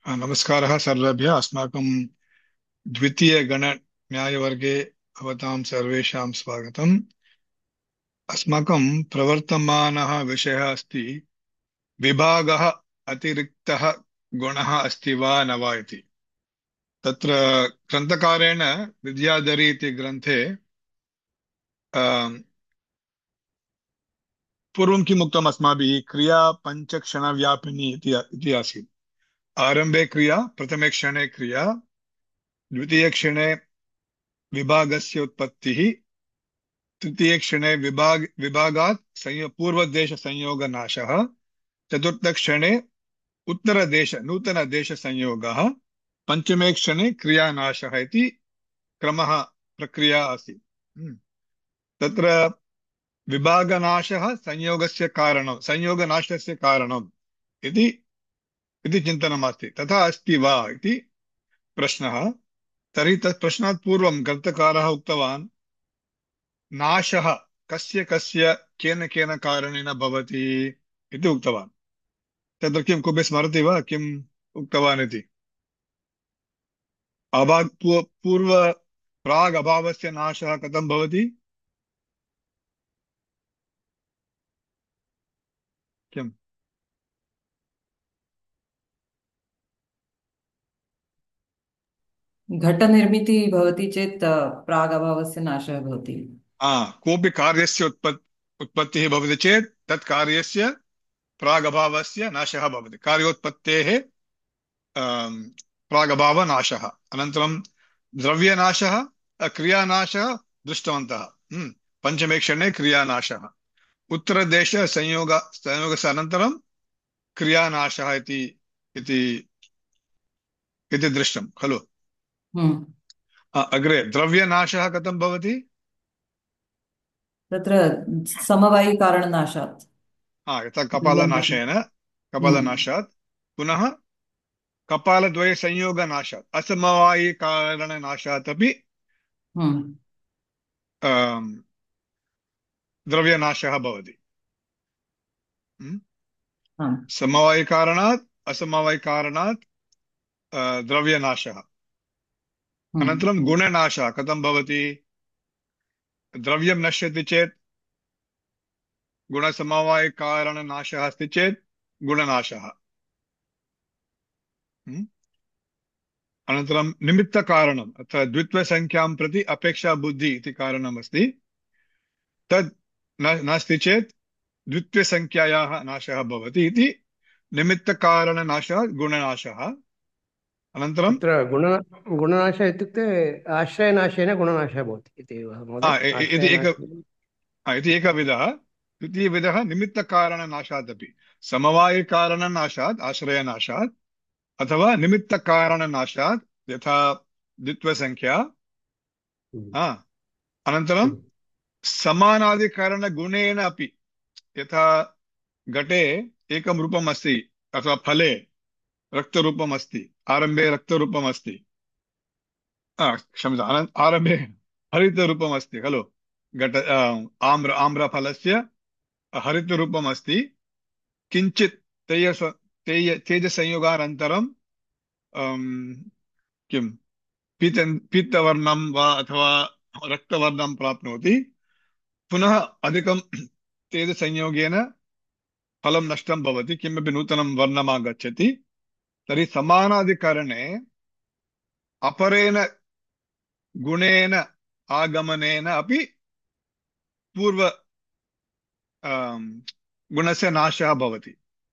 नमस्कारः सर्वेभ्यः। अस्माकं द्वितीयगणन्यायवर्गे भवतां सर्वेषां स्वागतम्। अस्माकं प्रवर्तमानः विषयः अस्ति विभागः अतिरिक्तः गुणः अस्ति वा न वा इति। तत्र ग्रन्थकारेण विद्याधरी इति ग्रन्थे पूर्वं किम् उक्तम् अस्माभिः, क्रिया पञ्चक्षणव्यापिनी इति आसीत्। आरम्भे क्रिया, प्रथमे क्षणे क्रिया, द्वितीयक्षणे विभागस्य उत्पत्तिः, तृतीयक्षणे विभागात् पूर्वदेशसंयोगनाशः, चतुर्थक्षणे नूतनदेशसंयोगः, पञ्चमे क्षणे क्रियानाशः इति क्रमः, प्रक्रिया आसीत्। तत्र विभागनाशः संयोगनाशस्य कारणम् इति इति चिन्तनमस्ति। तथा अस्ति वा इति प्रश्नः। तर्हि तत् प्रश्नात् पूर्वं ग्रन्थकारः उक्तवान्, नाशः कस्य कस्य केन केन कारणेन भवति इति उक्तवान्। तत्र किं कोऽपि स्मरति वा किम् उक्तवान् इति? पूर्व प्राग् अभावस्य नाशः कथं भवति? किम्? घटनिर्मितिः भवति चेत् प्रागभावस्य नाशः भवति। कोऽपि कार्यस्य उत्पत्तिः भवति चेत् तत् कार्यस्य प्रागभावस्य नाशः भवति। कार्योत्पत्तेः प्रागभावनाशः। अनन्तरं द्रव्यनाशः, क्रियानाशः दृष्टवन्तः। पञ्चमे क्षणे क्रियानाशः, संयोगस्य अनन्तरं क्रियानाशः इति इति इति दृष्टं खलु। हम्म। अग्रे द्रव्यनाशः कथं भवति? तत्र समवायिकारणनाशात् यथा द्रव्यनाशः। हम्म। कपालनाशात् पुनः कपालद्वयसंयोगनाशात्, असमवायिकारणनाशात् अपि हम्म। अम्, द्रव्यनाशः भवति। हाँ। समवायिकारणात् असमवायिकारणात् द्रव्यनाशः। हम्म। अनन्तरं गुणनाशः कथं भवति? द्रव्यं नश्यति चेत् गुणसमवायिकारणनाशः अस्ति चेत् गुणनाशः। अनन्तरं निमित्तकारणम्, अत्र द्वित्वसङ्ख्यां प्रति अपेक्षा बुद्धि इति कारणमस्ति। तद् नास्ति चेत् द्वित्वसङ्ख्यायाः नाशः भवति इति निमित्तकारणनाशः गुणनाशः। अनन्तरं अत्र गुणनाशः इत्युक्ते आश्रयनाशेन गुणनाशः भवति इति वा महोदय? इति आश्रयनाशेन। इति एकविधः। द्वितीयविधः निमित्तकारणनाशादपि, समवायिकारणनाशात् आश्रयनाशात् अथवा निमित्तकारणनाशात्, यथा द्वित्वसङ्ख्या। हम्म, अनन्तरं हम्म, समानाधिकरणगुणेन अपि, यथा घटे एकं रूपम् अस्ति अथवा फले रक्तरूपम् अस्ति, आरम्भे रक्तरूपम् अस्ति, क्षम्यताम्, आरम्भे हरितरूपम् अस्ति खलु। आम्रफलस्य हरितरूपम् अस्ति। किञ्चित् तेजसंयोगानन्तरं किं पीतवर्णं वा अथवा रक्तवर्णं प्राप्नोति। पुनः अधिकं तेजसंयोगेन फलं नष्टं भवति, किमपि नूतनं वर्णम् आगच्छति। तर्हि समानाधिकरणे अपरेण गुणेन आगमनेन अपि पूर्व गुणस्य नाशः भवति।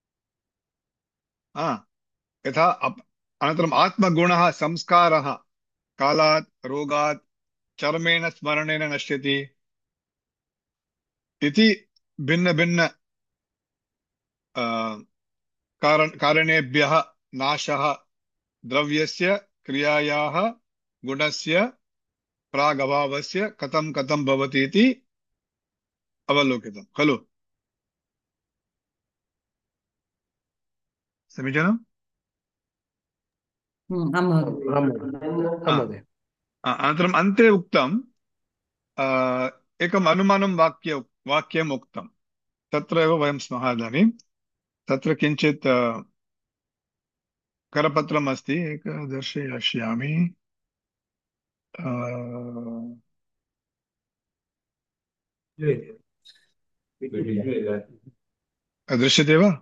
यथा अनन्तरम् आत्मगुणः, संस्कारः कालात्, रोगात्, चर्मेण स्मरणेन नश्यति इति भिन्न भिन्न कारणेभ्यः नाशः द्रव्यस्य, क्रियायाः, गुणस्य, प्रागभावस्य कथं कथं भवति इति अवलोकितं खलु। समीचीनम्? आं महोदय। आम् महोदय। आम् महोदय। अनन्तरम् अन्ते उक्तं एकम् अनुमानं वाक्यम् उक्तं। तत्र एव वयं स्मः इदानीं। तत्र किञ्चित् करपत्रम् अस्ति एक दर्शयिष्यामि। अ, दृश्यते वा?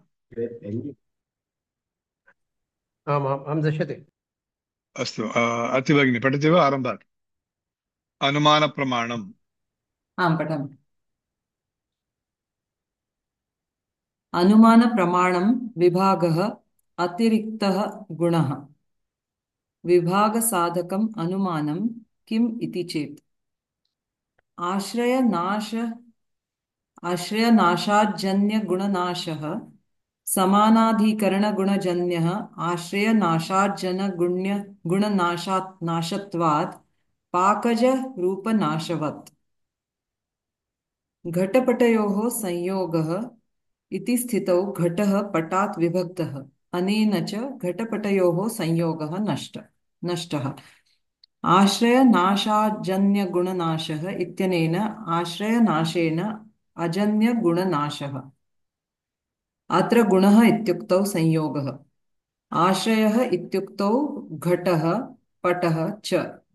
आम् आम् आं दृश्यते। अस्तु, अति भगिनी पठति वा आरम्भात्? अनुमानप्रमाणम्। आं पठामि। अनुमानप्रमाणं विभागः अतिरिक्तः गुणः। विभागसाधकम् अनुमानं किम् इति चेत् आश्रयनाशाज्जन्यगुणनाशः समानाधिकरणगुणजन्यः आश्रयनाशाज्जनगुणनाशात् पाकजरूपनाशवत्। घटपटयोः संयोगः इति स्थितौ घटः पटात् विभक्तः, अनेन च घटपटयोः संयोगः नष्टः। आश्रयनाशाजन्यगुणनाशः इत्यनेन आश्रयनाशेन अजन्यगुणनाशः। अत्र गुणः इत्युक्तौ संयोगः, आश्रयः इत्युक्तौ घटः पटः च।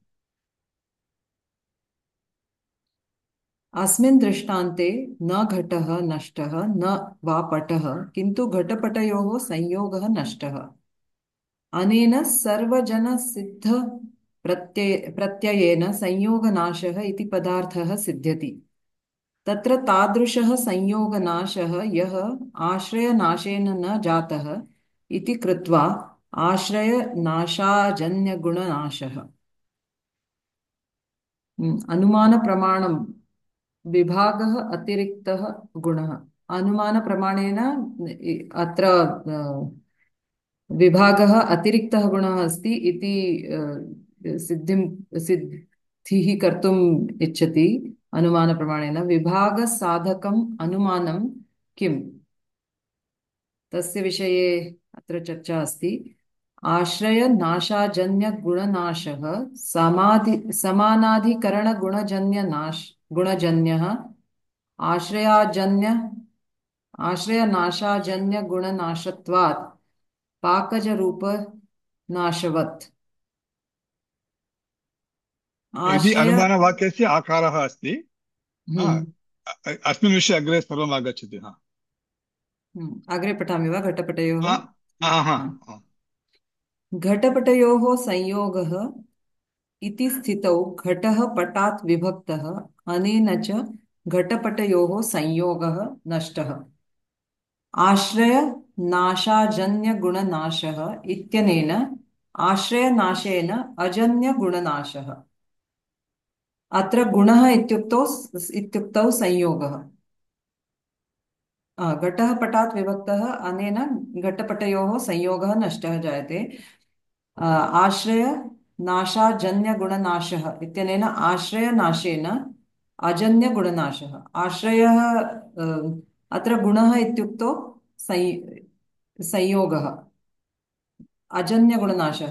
अस्मिन् दृष्टान्ते न घटः नष्टः न वा पटः, किन्तु घटपटयोः संयोगः नष्टः। अनेन सर्वजनसिद्ध प्रत्ययेन संयोगनाशः इति पदार्थः सिद्ध्यति। तत्र तादृशः संयोगनाशः यः आश्रयनाशेन न जातः इति कृत्वा आश्रयनाशाजन्यगुणनाशः। अनुमानप्रमाणं विभागः अतिरिक्तः गुणः। अनुमानप्रमाणेन अत्र विभागः अतिरिक्तः गुणः अस्ति इति सिद्धिः कर्तुम् इच्छति। अनुमानप्रमाणेन विभागसाधकम् अनुमानं किम्, तस्य विषये अत्र चर्चा अस्ति। आश्रयनाशाजन्यगुणनाशः गुणजन्यः आश्रयनाशाजन्यगुणनाशत्वात् पाकजरूपनाशवत्। इति आश्रय अनुमानवाक्यस्य आकारः अस्ति। हा, हम्म अस्मिन् विषये अग्रे सर्वम् आगच्छति। हा, अग्रे पठामि वा? घटपटयोः। हा, हा, हा, हा। हा। घटपटयोः संयोगः इति स्थितौ घटः पटात् विभक्तः, अनेन च घटपटयोः संयोगः नष्टः। आश्रयनाशाजन्यगुणनाशः इत्यनेन आश्रयनाशेन अजन्यगुणनाशः। अत्र गुणः इत्युक्तौ संयोगः। घटः पटात् विभक्तः, अनेन घटपटयोः संयोगः नष्टः जायते। आश्रयनाशाजन्यगुणनाशः इत्यनेन आश्रयनाशेन अजन्यगुणनाशः। आश्रयः अत्र गुणः इत्युक्तौ संयोगः। अजन्यगुणनाशः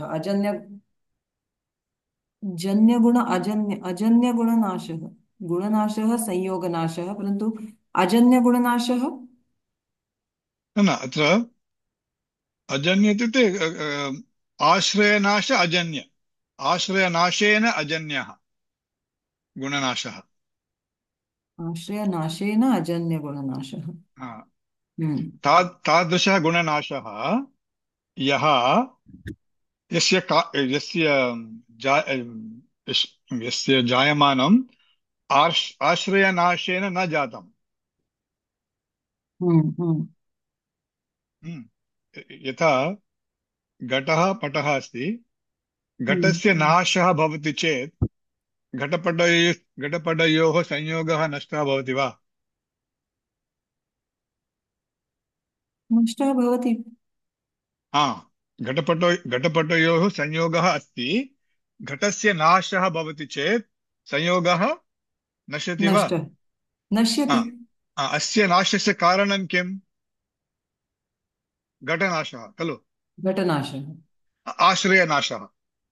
अजन्यगुणनाशः। गुणनाशः संयोगनाशः, परन्तु अजन्यगुणनाशः न न, अत्र अजन्य इत्युक्ते आश्रयनाश अजन्य, आश्रयनाशेन अजन्यः गुणनाशः। आश्रयनाशेन अजन्यगुणनाशः। हा, हम्म तादृशः गुणनाशः यः यस्य जा यस्य जायमानम् आश्रयनाशेन न जातम्। हम्म हम्म। यथा घटः पटः अस्ति, हम्म घटस्य नाशः भवति चेत् घटपटयोः संयोगः नष्टः भवति वा? नष्टः भवति। हा, घटपटयोः संयोगः अस्ति, घटस्य नाशः भवति चेत् संयोगः नश्यति वा? नष्टः हा, नश्यति। अस्य नाशस्य कारणं किम्? घटनाशः खलु, घटनाशः। आश्रयनाशः।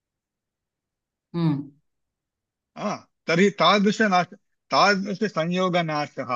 हम्म तर्हि तादृशसंयोगनाशः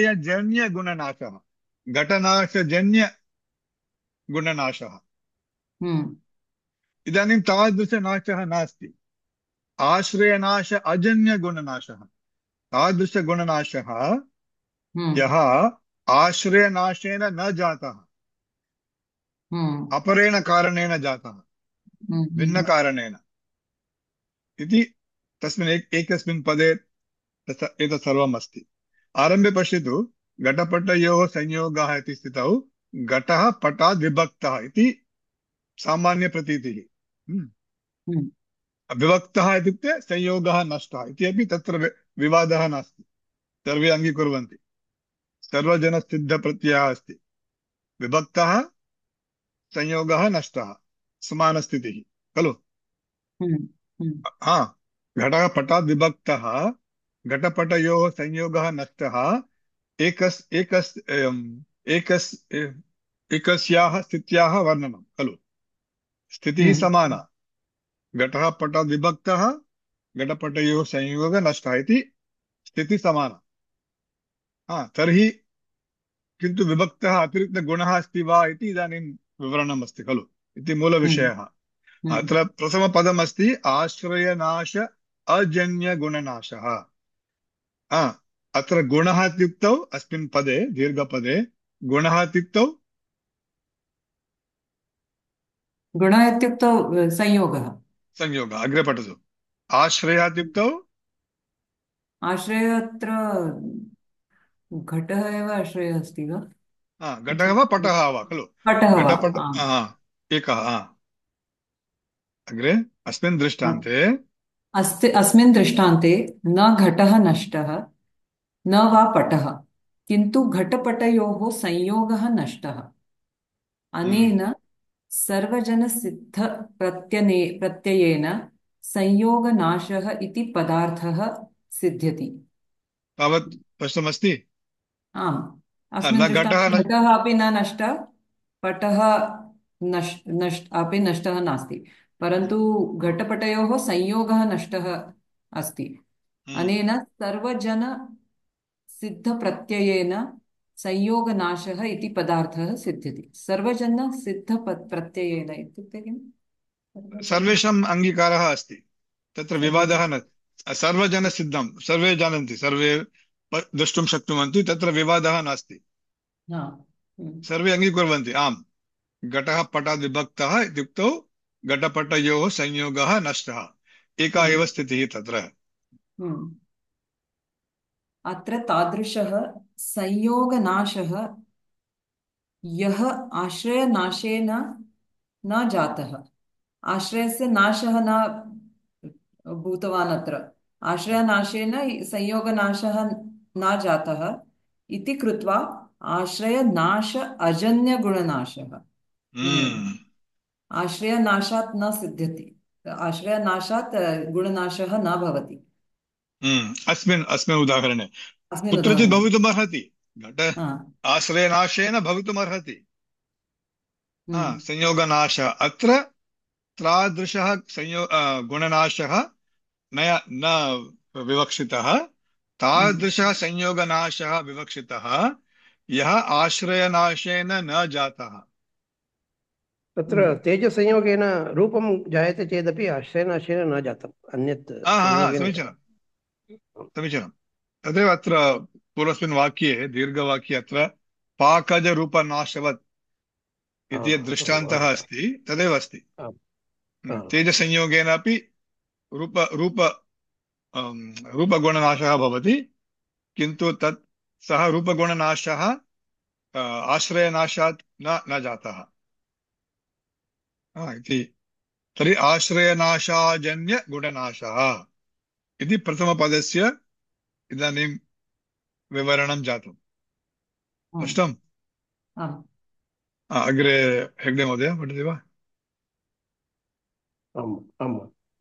आश्रयजन्यगुणनाशः, घटनाशजन्यगुणनाशः। हम्म इदानीं तादृशनाशः नास्ति। आश्रयनाश अजन्यगुणनाशः। तादृशगुणनाशः हम्म यः आश्रयनाशेन न जातः, हम्म अपरेण कारणेन जातः, हम्म भिन्नकारणेन इति तस्मिन् एकस्मिन् पदे एतत् सर्वम् अस्ति। आरम्भे पश्यतु, घटपटयोः संयोगः इति स्थितौ घटः पटात् विभक्तः इति सामान्यप्रतीतिः। हम्म विभक्तः इत्युक्ते संयोगः नष्टः इति अपि तत्र विवादः नास्ति, सर्वे अङ्गीकुर्वन्ति। सर्वजनसिद्धप्रत्ययः अस्ति। विभक्तः, संयोगः नष्टः, समानस्थितिः खलु। हम्म हम्म हा, घटः पटात् विभक्तः, घटपटयोः संयोगः नष्टः, एकस् एकस् एकस् एकस्याः स्थित्याः वर्णनं खलु। स्थितिः हम्म समाना। घटः पटात् विभक्तः, घटपटयोः संयोगः नष्टः इति स्थितिः समाना। हा, तर्हि किन्तु विभक्तः अतिरिक्तगुणः अस्ति वा इति इदानीं विवरणम् अस्ति खलु, इति हम्म मूलविषयः। हम्म अत्र प्रथमपदमस्ति आश्रयनाश अजन्यगुणनाशः। हा, अत्र गुणः इत्युक्तौ अस्मिन् पदे दीर्घपदे गुणः इत्युक्तौ गुणः इत्युक्तौ संयोगः। संयोगः। अग्रे पठतु। आश्रयः इत्युक्तौ आश्रयः अत्र घटः एव आश्रयः अस्ति वा? हा, घटः वा पटः वा खलु। पटः वा? घटपट आम् हा, एकः हा। अग्रे अस्मिन् आम्। दृष्टान्ते अस्मिन् दृष्टान्ते न घटः नष्टः न वा पटः, किन्तु घटपटयोः संयोगः नष्टः। हम्म, अनेन प्रत्ययेन संयोगनाशः इति पदार्थः सिद्ध्यति। तावत् स्पष्टमस्ति। आम्, अस्मिन् न घटः दृष्टान्ते घटः अपि न नष्टः, पटः अपि नष्टः नास्ति, परन्तु घटपटयोः संयोगः नष्टः अस्ति। हम्म, अनेन सिद्धप्रत्ययेन संयोगनाशः इति पदार्थः सिद्ध्यति। प्रत्ययेन इत्युक्ते किम्? सर्वजन सर्वेषाम् अङ्गीकारः अस्ति, तत्र विवादः सर्वजन न। सर्वजनसिद्धं, सर्वे जानन्ति, सर्वे द्रष्टुं शक्नुवन्ति, तत्र विवादः नास्ति। हा हम्म सर्वे अङ्गीकुर्वन्ति आम्, घटः पटात् विभक्तः इत्युक्तौ घटपटयोः संयोगः नष्टः, एका हम्म एव स्थितिः तत्र। हम्म। अत्र तादृशः संयोगनाशः यः आश्रयनाशेन न जातः, आश्रयस्य नाशः न भूतवान् अत्र, आश्रयनाशेन संयोगनाशः न जातः इति कृत्वा आश्रयनाश अजन्यगुणनाशः इत्यनेन हम्म, आश्रयनाशात् न सिद्ध्यति, आश्रयनाशात् गुणनाशः न भवति अस्मिन् अस्मिन् उदाहरणे अस्मिन् कुत्रचित् उदाहरणे। भवितुमर्हति। घट हा आश्रयनाशेन भवितुमर्हति। हा, हम्म संयोगनाशः अत्र तादृशः गुणनाशः न विवक्षितः। हम्म तादृशः संयोगनाशः विवक्षितः यः आश्रयनाशेन न जातः। तत्र हम्म तेजसंयोगेन रूपं जायते चेदपि आश्रयनाशेन न जातम्, अन्यत् हा हा हा, संयोगेन समीचीनं समीचीनं। तदेव अत्र पूर्वस्मिन् वाक्ये दीर्घवाक्ये अत्र पाकजरूपनाशवत् इति यद् दृष्टान्तः अस्ति तदेव अस्ति। तेजसंयोगेन अपि रूप रूप रूपगुणनाशः भवति, किन्तु तत् सः रूपगुणनाशः आश्रयनाशात् न जातः। इति तर्हि आश्रयनाशाजन्यगुणनाशः इति प्रथमपदस्य इदानीं विवरणं जातम्। आम् स्पष्टम्? आम् अग्रे हेग्डे महोदय पठति वा? आम् आम्।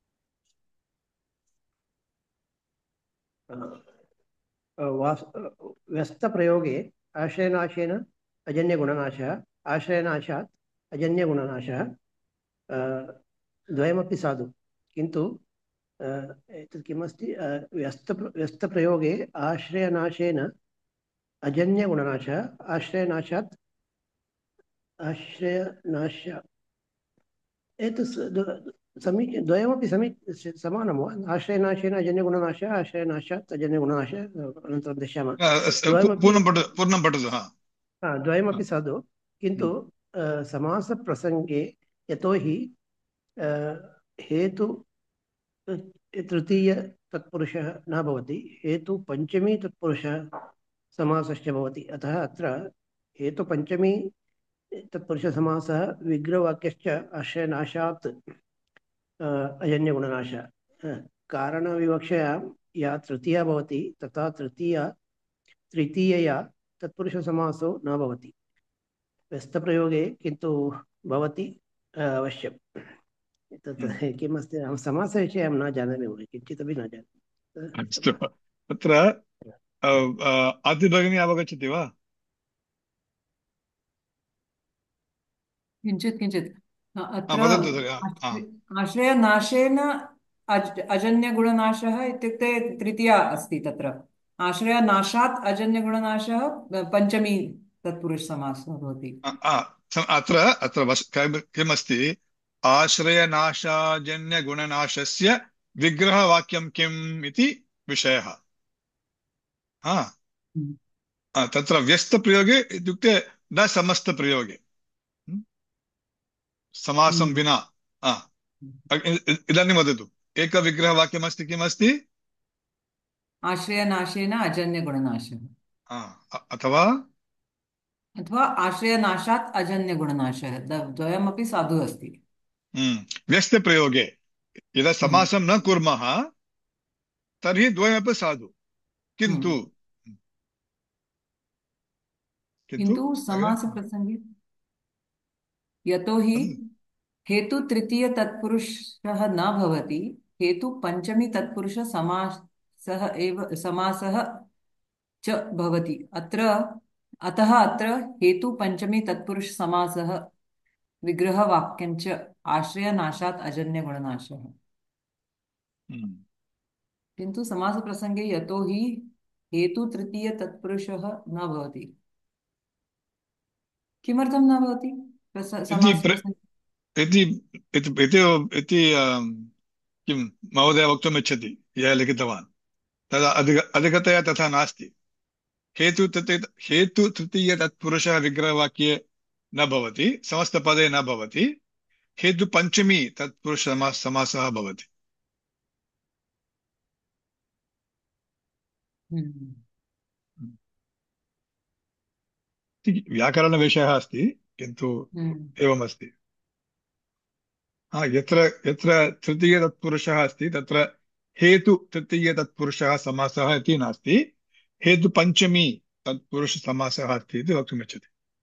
व्यस्तप्रयोगे आश्रयनाशेन अजन्यगुणनाशः, आश्रयनाशात् अजन्यगुणनाशः, द्वयमपि साधु, किन्तु एतत् किमस्ति, व्यस्तप्रयोगे आश्रयनाशेन अजन्यगुणनाशः, आश्रयनाशात् आश्रयनाश एतत् द्वयमपि समानं वा? आश्रयनाशेन अजन्यगुणनाशः, आश्रयनाशात् अजन्यगुणनाशः, अनन्तरं पश्यामः। द्वयमपि पूर्णं पठतु। हा। द्वयमपि साधु, किन्तु समासप्रसङ्गे यतोहि हेतु तृतीय तत्पुरुषः न भवति, हेतु पञ्चमी तत्पुरुषः समासश्च भवति। अतः अत्र हेतुपञ्चमी तत्पुरुषसमासः विग्रहवाक्यश्च आश्रयनाशात् अजन्यगुणनाशः। कारणविवक्षया या तृतीया भवति तथा तृतीयया तत्पुरुषसमासो न भवति व्यस्तप्रयोगे, किन्तु भवति अवश्यम्। तत् किमस्ति, अहं समासविषये अहं न जानामि, किञ्चिदपि न जानामि। अस्तु। तत्र आदिभगिनी अवगच्छति वा? किञ्चित् किञ्चित् अत्र वदतु तर्हि। आश्रयनाशेन अजन्यगुणनाशः इत्युक्ते तृतीया अस्ति तत्र। आश्रयनाशात् अजन्यगुणनाशः पञ्चमी तत्पुरुषसमासः भवति। अत्र अत्र किमस्ति? आश्रयनाशाजन्यगुणनाशस्य विग्रहवाक्यं किम् इति विषयः। हम्म। तत्र व्यस्तप्रयोगे इत्युक्ते न समस्तप्रयोगे, समासं विना। इदानीं वदतु, एकविग्रहवाक्यमस्ति, किमस्ति? आश्रयनाशेन अजन्यगुणनाशः अथवा अथवा आश्रयनाशात् अजन्यगुणनाशः, द्वयमपि साधु अस्ति। व्यस्तप्रयोगे यदा समासं न कुर्मः तर्हि द्वयमपि साधु, किन्तु किन्तु किन्तु समासप्रसङ्गे यतोहि हेतु तृतीय तत्पुरुषः न भवति, हेतु पञ्चमी तत्पुरुष समासः एव समासः च भवति। अतः अत्र हेतु पञ्चमी तत्पुरुष समासः विग्रहवाक्यञ्च आश्रयनाशात् अजन्यगुणनाशः। किन्तु समासप्रसङ्गे यतोहि हेतु तृतीय तत्पुरुषः न भवति। किमर्थं न भवति समासप्रसङ्गे? इति किं महोदय वक्तुम् इच्छति? यः लिखितवान् तदा अधिकतया तथा नास्ति। हेतु तृतीय तत्पुरुषः विग्रहवाक्ये न भवति, समस्तपदे न भवति, हेतु पञ्चमी तत्पुरुष समासः भवति। व्याकरणविषयः अस्ति, किन्तु एवमस्ति। यत्र यत्र तृतीय तत्पुरुषः अस्ति तत्र हेतु तृतीय तत्पुरुषः समासः इति नास्ति, हेतु पञ्चमी तत्पुरुष समासः अस्ति इति वक्तुमिच्छति।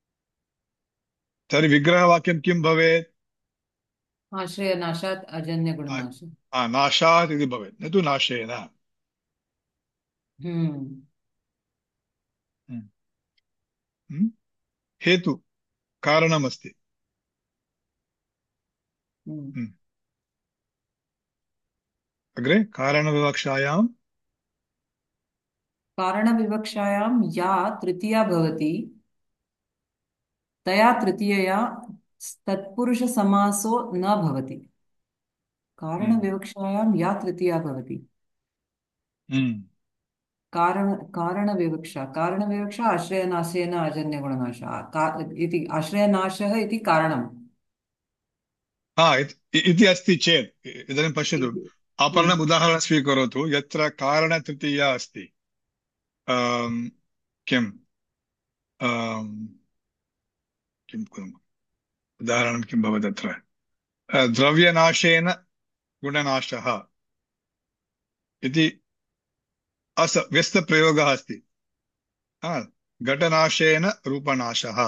तर्हि विग्रहवाक्यं किं भवेत्? आश्रयनाशात् अजन्यगुणनाशः। नाशात् इति भवेत्, न तु नाशेन। हेतु कारणमस्ति। अग्रे कारणविवक्षायां या तृतीया भवति तया तृतीयया तत्पुरुषसमासो न भवति। कारणविवक्षायां या तृतीया भवति, कारणविवक्षा आश्रयनाशेन अजन्यगुणनाशः इति, आश्रयनाशः इति कारणम् इति अस्ति चेत्, इदानीं पश्यतु, अपरम् उदाहरणं स्वीकरोतु यत्र कारणतृतीया अस्ति। किं किं कुर्मः? उदाहरणं किं भवति अत्र? द्रव्यनाशेन गुणनाशः इति व्यस्तप्रयोगः अस्ति। घटनाशेन रूपनाशः,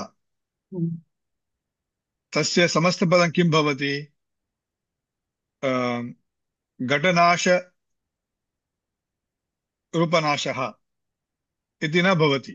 तस्य समस्तपदं किं भवति? घटनाश रूपनाशः इति न भवति।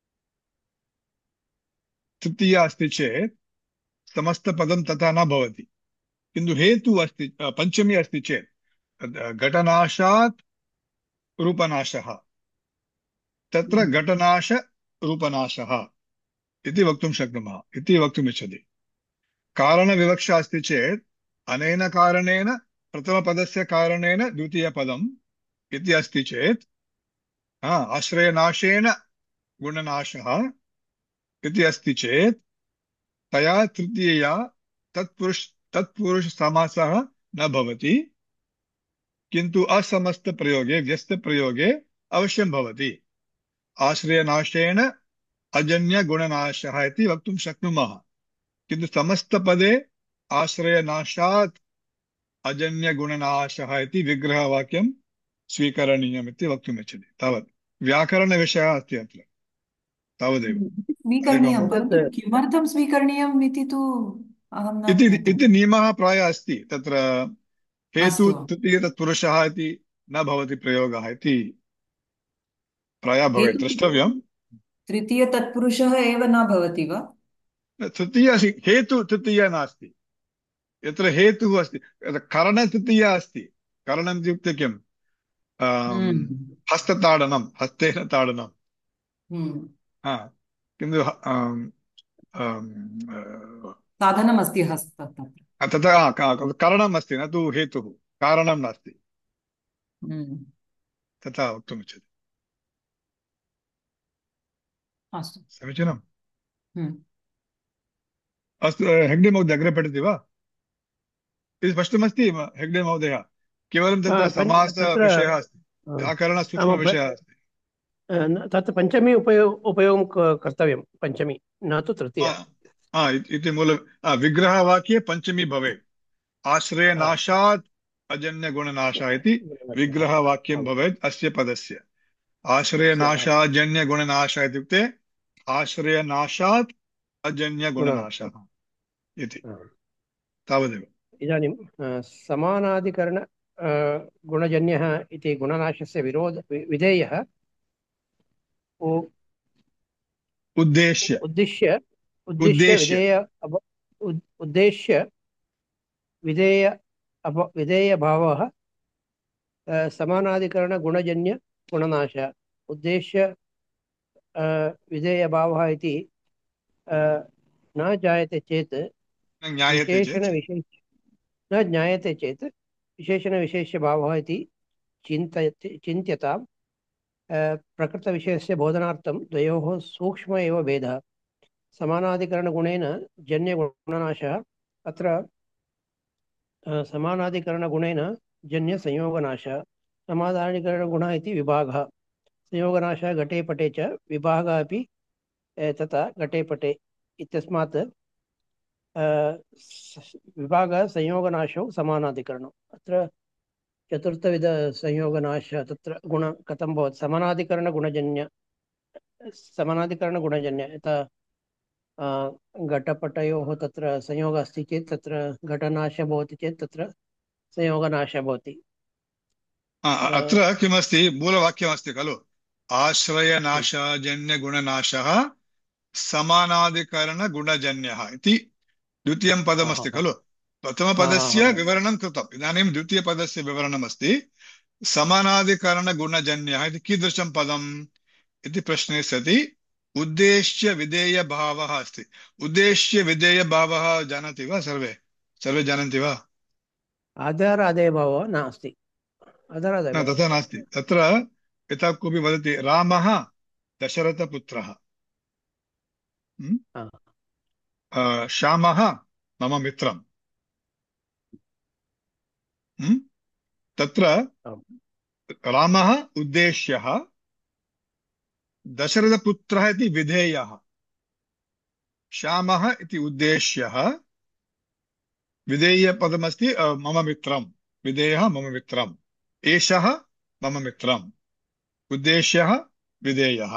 तृतीया अस्ति चेत् समस्तपदं तथा न भवति, किन्तु हेतु अस्ति, पञ्चमी अस्ति चेत् घटनाशात् रूपनाशः, तत्र घटनाश रूपनाशः इति वक्तुं शक्नुमः इति वक्तुमिच्छति। कारणविवक्षा अस्ति चेत् अनेन कारणेन प्रथमपदस्य कारणेन द्वितीयपदम् इति अस्ति चेत् आश्रयनाशेन गुणनाशः इति अस्ति चेत् तया तृतीया तत्पुरुषसमासः न भवति, किन्तु असमस्तप्रयोगे व्यस्तप्रयोगे अवश्यं भवति। आश्रयनाशेन अजन्यगुणनाशः इति वक्तुं शक्नुमः, किन्तु समस्तपदे आश्रयनाशात् अजन्यगुणनाशः इति विग्रहवाक्यं स्वीकरणीयम् इति वक्तुमिच्छति। तावत् व्याकरणविषयः अस्ति अत्र, तावदेव। स्वीकरणीयं, परन्तु किमर्थं स्वीकरणीयम् इति तु अहं न ज्ञातवती। इति नियमः प्रायः अस्ति तत्र। हेतु अस्तु, तृतीय तत्पुरुषः इति न भवति प्रयोगः इति प्रायः भवेत्, हेतु द्रष्टव्यम्। तृतीयतत्पुरुषः एव न भवति वा? हेतु तृतीया नास्ति, यत्र हेतुः अस्ति करणतृतीया अस्ति। करणम् इत्युक्ते किम्? हस्तताडनं, हस्तेन ताडनं। किन्तु साधनमस्ति हस्त तथा करणम् अस्ति, न तु हेतुः, कारणं नास्ति, तथा वक्तुमिच्छति। अस्तु, समीचीनम्। अस्तु, हेग्डे महोदय अग्रे पठति वा? इति स्पष्टमस्ति हेग्डे महोदय? केवलं तत्र समासविषयः अस्ति, व्याकरणसूक्ष्मविषयः अस्ति। तत्र पञ्चमी उपयोगं कर्तव्यं, पञ्चमी न तु तृतीया। इति मूल विग्रहवाक्ये पञ्चमी भवेत्। आश्रयनाशात् अजन्यगुणनाशः इति विग्रहवाक्यं भवेत् अस्य पदस्य। आश्रयनाशाजन्यगुणनाशः इत्युक्ते आश्रयनाशात् अजन्यगुणनाशः इति, तावदेव। इदानीं समानाधिकरण गुणजन्यः इति गुणनाशस्य विधेयः उद्देश्य विधेयभावः समानाधिकरण गुणजन्य गुणनाश उद्देश्य विधेयभावः इति न जायते चेत् न ज्ञायते चेत् विशेषणविशेष्यभावः इति चिन्त्यतां प्रकृतविषयस्य बोधनार्थं द्वयोः सूक्ष्म एव भेदः। समानाधिकरणगुणेन जन्यगुणनाशः, अत्र समानाधिकरणगुणेन जन्यसंयोगनाशः, समानाधिकरणगुणः इति विभागः, संयोगनाशः घटे पटे च, विभागः अपि तथा घटे पटे इत्यस्मात् विभागः संयोगनाशौ समानाधिकरणम्। अत्र चतुर्थविधसंयोगनाशः तत्र गुण कथं भवति? समानाधिकरणगुणजन्य यथा घटपटयोः तत्र संयोगः अस्ति चेत् तत्र घटनाशः भवति चेत् तत्र संयोगनाशः भवति। अत्र किमस्ति? मूलवाक्यमस्ति खलु, आश्रयनाशजन्यगुणनाशः समानाधिकरणगुणजन्यः इति द्वितीयं पदमस्ति खलु। प्रथमपदस्य विवरणं कृतम्, इदानीं द्वितीयपदस्य विवरणमस्ति। समानाधिकरणगुणजन्यः इति कीदृशं पदम् इति प्रश्ने सति उद्देश्य विधेयभावः अस्ति। उद्देश्य विधेयभावः जानाति वा? सर्वे जानन्ति वा? आधारादेयभावः नास्ति, न, तथा नास्ति। तत्र यथा कोऽपि वदति रामः दशरथपुत्रः, श्यामः मम मित्रम्, तत्र रामः उद्देश्यः, दशरथपुत्रः इति विधेयः, श्यामः इति उद्देश्यः, विधेयपदमस्ति मम मित्रम्, विधेयः मम मित्रम्, एषः मम मित्रम्, उद्देश्यः विधेयः,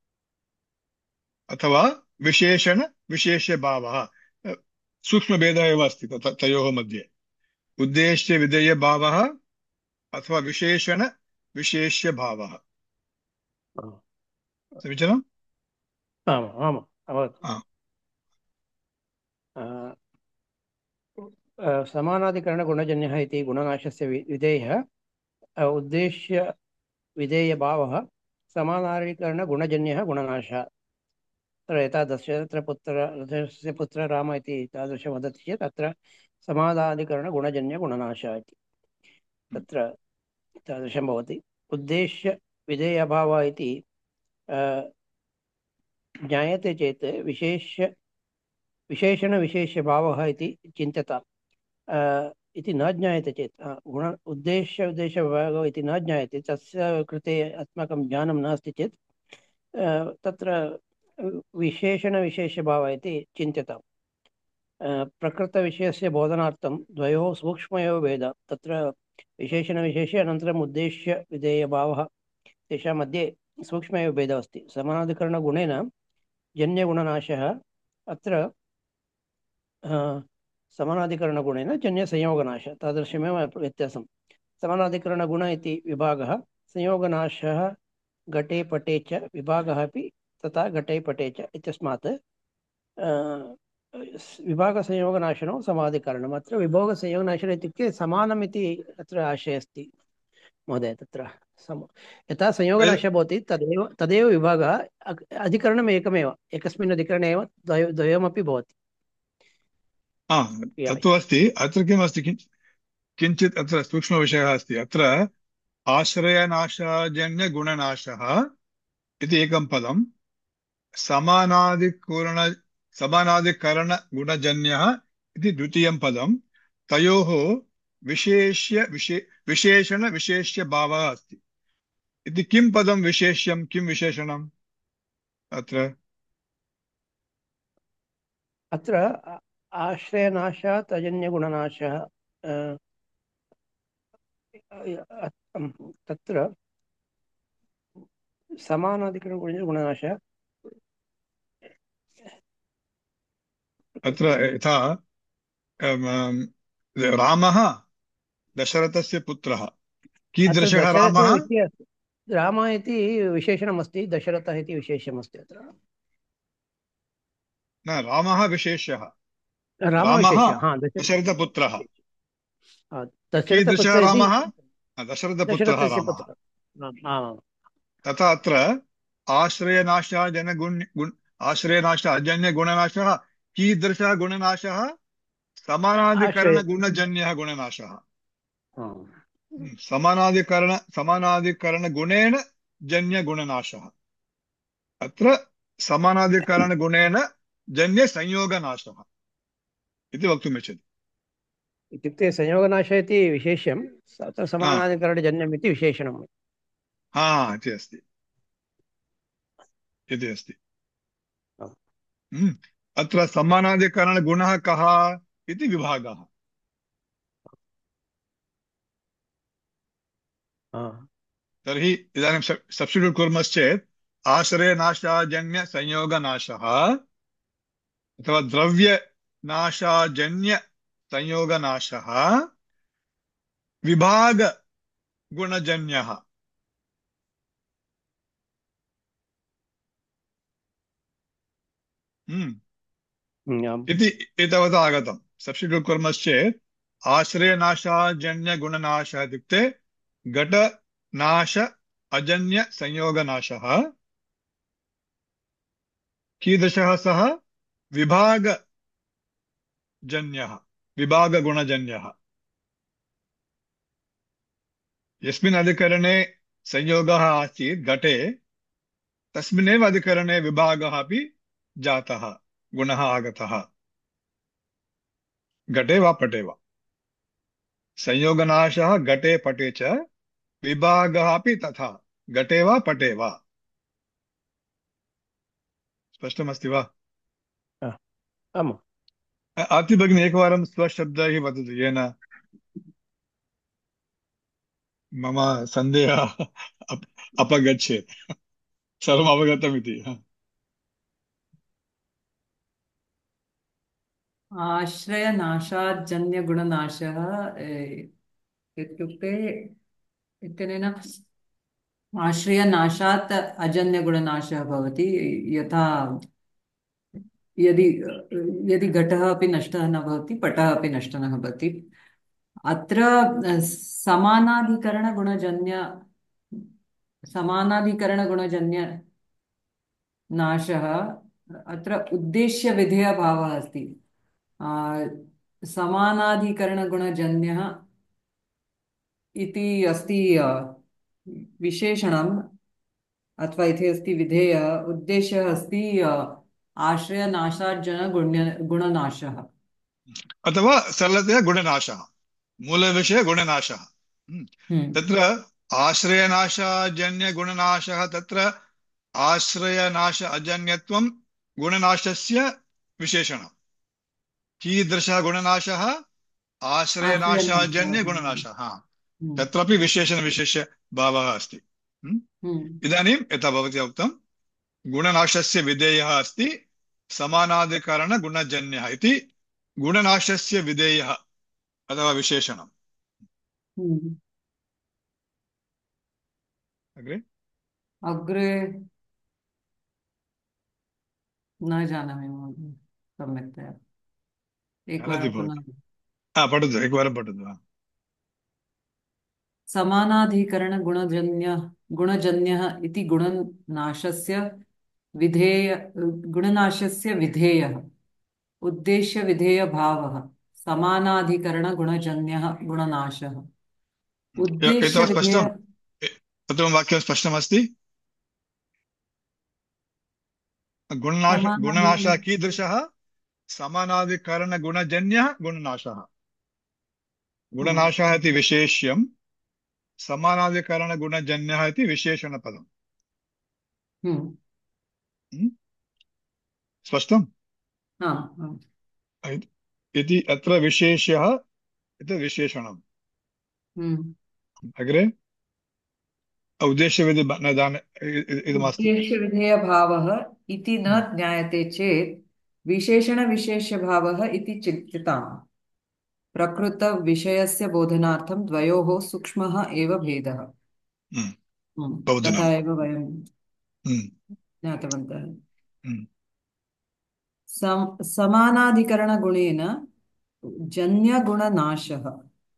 अथवा विशेषण विशेष्यभावः। सूक्ष्मभेदः एव अस्ति तयोः मध्ये, उद्देश्य विधेयभावः अथवा विशेषण विशेष्यभावः। समीचीनम्? समानाधिकरणगुणजन्यः इति गुणनाशस्य विधेयः उद्देश्य विधेयभावः, समानाधिकरणगुणजन्यः गुणनाशः। तत्र यथा दशरथस्य पुत्र राम इति तादृशं वदति चेत् अत्र समादादिकरणगुणजन्यगुणनाशः इति तत्र तादृशं भवति। उद्देश्य विधेयभावः इति ज्ञायते चेत् विशेषणविशेष्यभावः इति चिन्त्यताम्। इति न ज्ञायते चेत् गुण उद्देश्यविभागो इति न ज्ञायते, तस्य कृते अस्माकं ज्ञानं नास्ति चेत् तत्र विशेषणविशेष्यभावः इति चिन्त्यताम्। प्रकृतविषयस्य बोधनार्थं द्वयोः सूक्ष्म एव भेदः। तत्र विशेषणविशेष्य अनन्तरम् उद्देश्यविधेयभावः, तेषां मध्ये सूक्ष्म एव भेदः अस्ति। समानाधिकरणगुणेन जन्यगुणनाशः, अत्र समानाधिकरणगुणेन जन्यसंयोगनाशः, तादृशमेव व्यत्यासं। समानाधिकरणगुण इति विभागः, संयोगनाशः घटे पटे च विभागः अपि तथा घटे पटे च इत्यस्मात् विभागसंयोगनाशनौ समाधिकरणम्। अत्र विभोगसंयोगनाशनम् इत्युक्ते समानम् इति अत्र आशयः अस्ति महोदय। तत्र यथा संयोगनाशः भवति तदेव विभागः, अधिकरणम् एकमेव, एकस्मिन् अधिकरणे एव द्वयमपि भवति। तत्तु अस्ति। अत्र किमस्ति, किञ्चित् अत्र सूक्ष्मविषयः अस्ति। अत्र आश्रयनाशाजन्यगुणनाशः इति एकं पदं, समानाधिकरणगुणजन्यः इति द्वितीयं पदं, तयोः विशेषणविशेष्यभावः अस्ति इति। किं पदं विशेष्यं, किं विशेषणम् अत्र? अत्र आश्रयनाशात् अजन्यगुणनाशः, तत्र समानाधिकरणगुणनाशः अत्र यथा रामः दशरथस्य पुत्रः, कीदृशः रामः? रामः इति विशेषणमस्ति, दशरथः इति विशेषमस्ति। अत्र न, रामः विशेष्यः, रामः दशरथपुत्रः। कीदृशः दशरथपुत्रः रामः? दशरथपुत्रः दशरथस्य रामः। पुत्रः। तथा अत्र आश्रयनाशाजन्यगुणनाशः कीदृशः गुणनाशः? समानाधिकरणगुणजन्यः गुणनाशः। समानाधिकरणगुणेन जन्यगुणनाशः। अत्र समानाधिकरणगुणेन जन्यसंयोगनाशः इति वक्तुमिच्छति। इत्युक्ते संयोगनाशः इति विशेष्यं, अत्र समानाधिकरणजन्यम् इति विशेषणम्। इति अस्ति, इति अस्ति। अत्र समानाधिकरणगुणः कः इति विभागः। तर्हि इदानीं सब्स्टिट्यूट् कुर्मश्चेत् आश्रयनाशाजन्यसंयोगनाशः अथवा द्रव्यनाशाजन्यसंयोगनाशः विभागगुणजन्यः। इति एतावता आगतं। सब्स्टिट्यूट् कुर्मश्चेत् आश्रयनाशाजन्यगुणनाशः इत्युक्ते घटनाश अजन्यसंयोगनाशः। कीदृशः सः? विभागजन्यः, विभागगुणजन्यः। यस्मिन् अधिकरणे संयोगः आसीत् घटे, तस्मिन्नेव अधिकरणे विभागः अपि जातः, गुणः आगतः। घटे वा पटे वा संयोगनाशः घटे पटे च, विभागः अपि तथा घटे वा पटे वा। स्पष्टमस्ति वा? आर्ति भगिनी एकवारं स्वशब्दैः वदतु, येन मम सन्देहः अपगच्छेत्, सर्वम् अवगतमिति। आश्रयनाशाजन्यगुणनाशः इत्युक्ते इत्यनेन आश्रयनाशात् अजन्यगुणनाशः भवति। यथा यदि घटः अपि नष्टः न भवति, पटः अपि नष्टः न भवति। अत्र समानाधिकरणगुणजन्य नाशः अत्र उद्देश्यविधेयभावः अस्ति। आ, समानाधिकरणगुणजन्यः इति अस्ति विशेषणम्, अथवा इति अस्ति विधेयः। उद्देश्यः अस्ति गुणनाशः। अथवा सरलतया गुणनाशः, मूलविषये गुणनाशः। हम्म तत्र आश्रयनाशाजन्यगुणनाशः, तत्र आश्रयनाश अजन्यत्वं गुणनाशस्य विशेषणं। कीदृशः गुणनाशः? आश्रयनाशः। आश्रयनाशाजन्यगुणनाशः। हम्म तत्रापि विशेषणविशेष्यभावः अस्ति। हम्म इदानीं यथा भवत्या उक्तं, गुणनाशस्य विधेयः अस्ति समानाधिकरणगुणजन्यः इति गुणनाशस्य विधेयः अथवा विशेषणम्। हम्म। अग्रे अग्रे न जानामि महोदय सम्यक्तया। जानाति एकवारं भवती? पुनः। पठतु, एकवारं पठतु। गुणजन्यः इति विधेय गुणनाशस्य विधेयः। उद्देश्यविधेयभावः समानाधिकरणगुणजन्यः गुणनाशः। एतावत् उद्देश्यविधेय स्पष्टं? प्रथमं वाक्यं स्पष्टमस्ति? समानाधि गुणनाशः कीदृशः? समानाधिकरणगुणजन्यः गुणनाशः। हम्म गुणनाशः इति विशेष्यं, समानाधिकरणगुणजन्यः इति विशेषणपदम्। हम्म हम्म? स्पष्टम्? हाँ हाँ। इति अत्र विशेष्यः इति विशेषणम्। हम्म अग्रे उद्देश्यविधि न जाने इदमस्ति। उद्देश्यविधेयभावः इति न हम्म। ज्ञायते चेत् विशेषणविशेष्यभावः इति चिन्त्यताम्। प्रकृतविषयस्य बोधनार्थं द्वयोः सूक्ष्मः एव भेदः। हम्म। बहुदिनं। तथा एव वयं हम्म। ज्ञातवन्तः। हम्म। समानाधिकरणगुणेन जन्यगुणनाशः।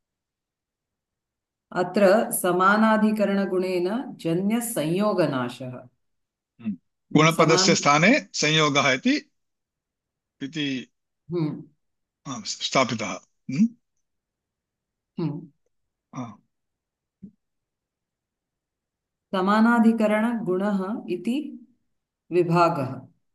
अत्र समानाधिकरणगुणेन जन्यसंयोगनाशः। हम्म। गुणपदस्य समान स्थाने संयोगः इति हम्म स्थापितः। हम्म? हम्म आ, समानाधिकरणगुणः इति विभागः।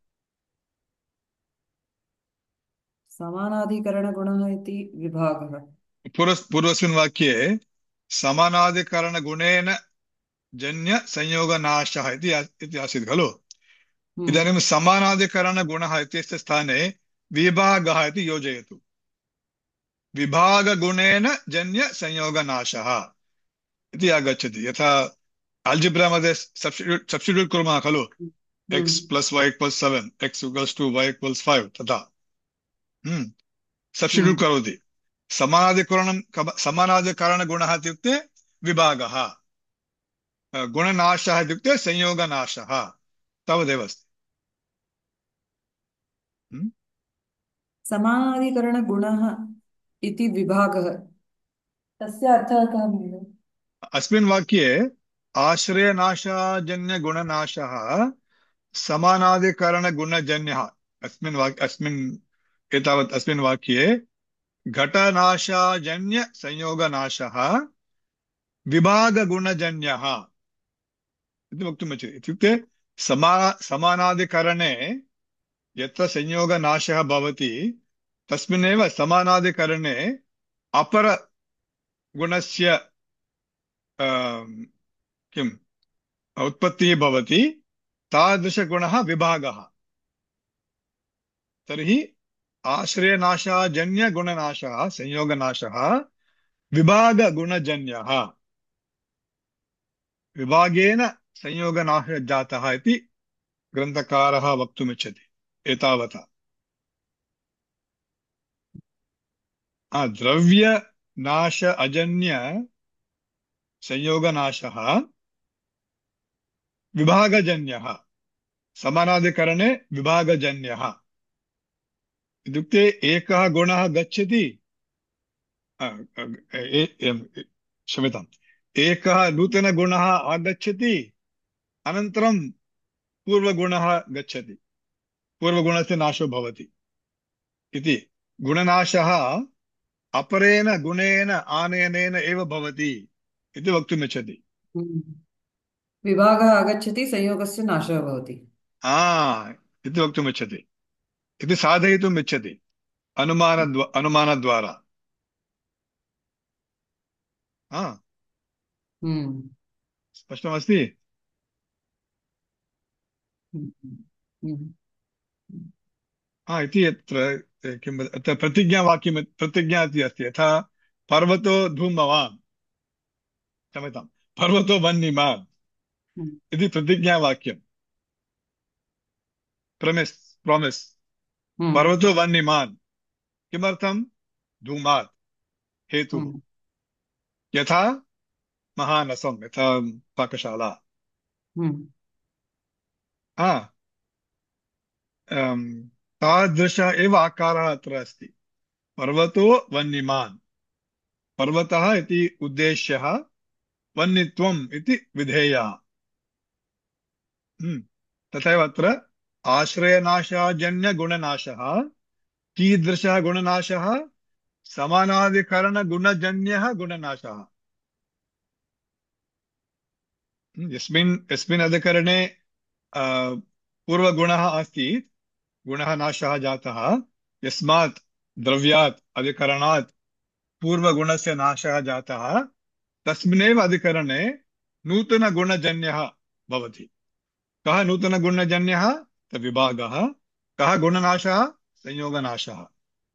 समानाधिकरणगुणः इति विभागः। पूर्वस्मिन् वाक्ये समानाधिकरणगुणेन जन्यसंयोगनाशः इति आसीत् खलु? हम्म इदानीं समानाधिकरणगुणः इत्यस्य स्थाने विभागः इति योजयतु। विभागगुणेन जन्यसंयोगनाशः इति आगच्छति। यथा आल्जिब्रा मध्ये सब्स्टिट्यूट् कुर्मः खलु, x हम्म + y = 7, x = y = 5 तथा सब्स्टिट्यूट् हम्म करोति। समानाधिकरणगुणः इत्युक्ते विभागः, गुणनाशः इत्युक्ते संयोगनाशः, तावदेव अस्ति। समानाधिकरणगुणः इति विभागः, तस्य अर्थः कः महोदय? अस्मिन् वाक्ये आश्रयनाशाजन्यगुणनाशः समानाधिकरणगुणजन्यः। अस्मिन् वाक्ये घटनाशाजन्यसंयोगनाशः विभागगुणजन्यः इति वक्तुमिच्छति। इत्युक्ते समानाधिकरणे यत्र संयोगनाशः भवति, तस्मिन्नेव समानाधिकरणे अपरगुणस्य किम् उत्पत्तिः भवति, तादृशगुणः विभागः। तर्हि आश्रयनाशाजन्यगुणनाशः संयोगनाशः विभागगुणजन्यः, विभागेन संयोगनाशः जातः इति ग्रन्थकारः वक्तुमिच्छति। एतावता द्रव्यनाश अजन्य संयोगनाशः विभागजन्यः, समानाधिकरणे विभागजन्यः इत्युक्ते एकः गुणः गच्छति, क्षम्यताम्, एकः पूर्वगुणस्य नाशो भवति इति। गुणनाशः अपरेण गुणेन आनयनेन एव भवति इति वक्तुमिच्छति। विभागः आगच्छति, संयोगस्य नाशः भवति। इति वक्तुमिच्छति, इति साधयितुम् इच्छति अनुमानद्वारा। हम्म। स्पष्टमस्ति? हम्म। इति यत्र किं अत्र प्रतिज्ञा इति अस्ति। यथा पर्वतो धूमवान्, क्षम्यतां, पर्वतो वह्निमान् इति प्रतिज्ञावाक्यं। प्रॉमिस्। पर्वतो वह्निमान् किमर्थं? धूमात्, हेतुः। यथा महानसं, यथा पाकशाला। तादृश एव आकारः अत्र अस्ति। पर्वतो वह्निमान्, पर्वतः इति उद्देश्यः, वह्नित्वम् इति विधेयः। तथैव अत्र आश्रयनाशाजन्यगुणनाशः। कीदृशः गुणनाशः? समानाधिकरणगुणजन्यः गुणनाशः। यस्मिन् अधिकरणे पूर्वगुणः आसीत्, गुणः नाशः जातः, यस्मात् द्रव्यात् अधिकरणात् पूर्वगुणस्य नाशः जातः, तस्मिन्नेव अधिकरणे नूतनगुणजन्यः भवति। कः नूतनगुणजन्यः? विभागः। कः गुणनाशः? संयोगनाशः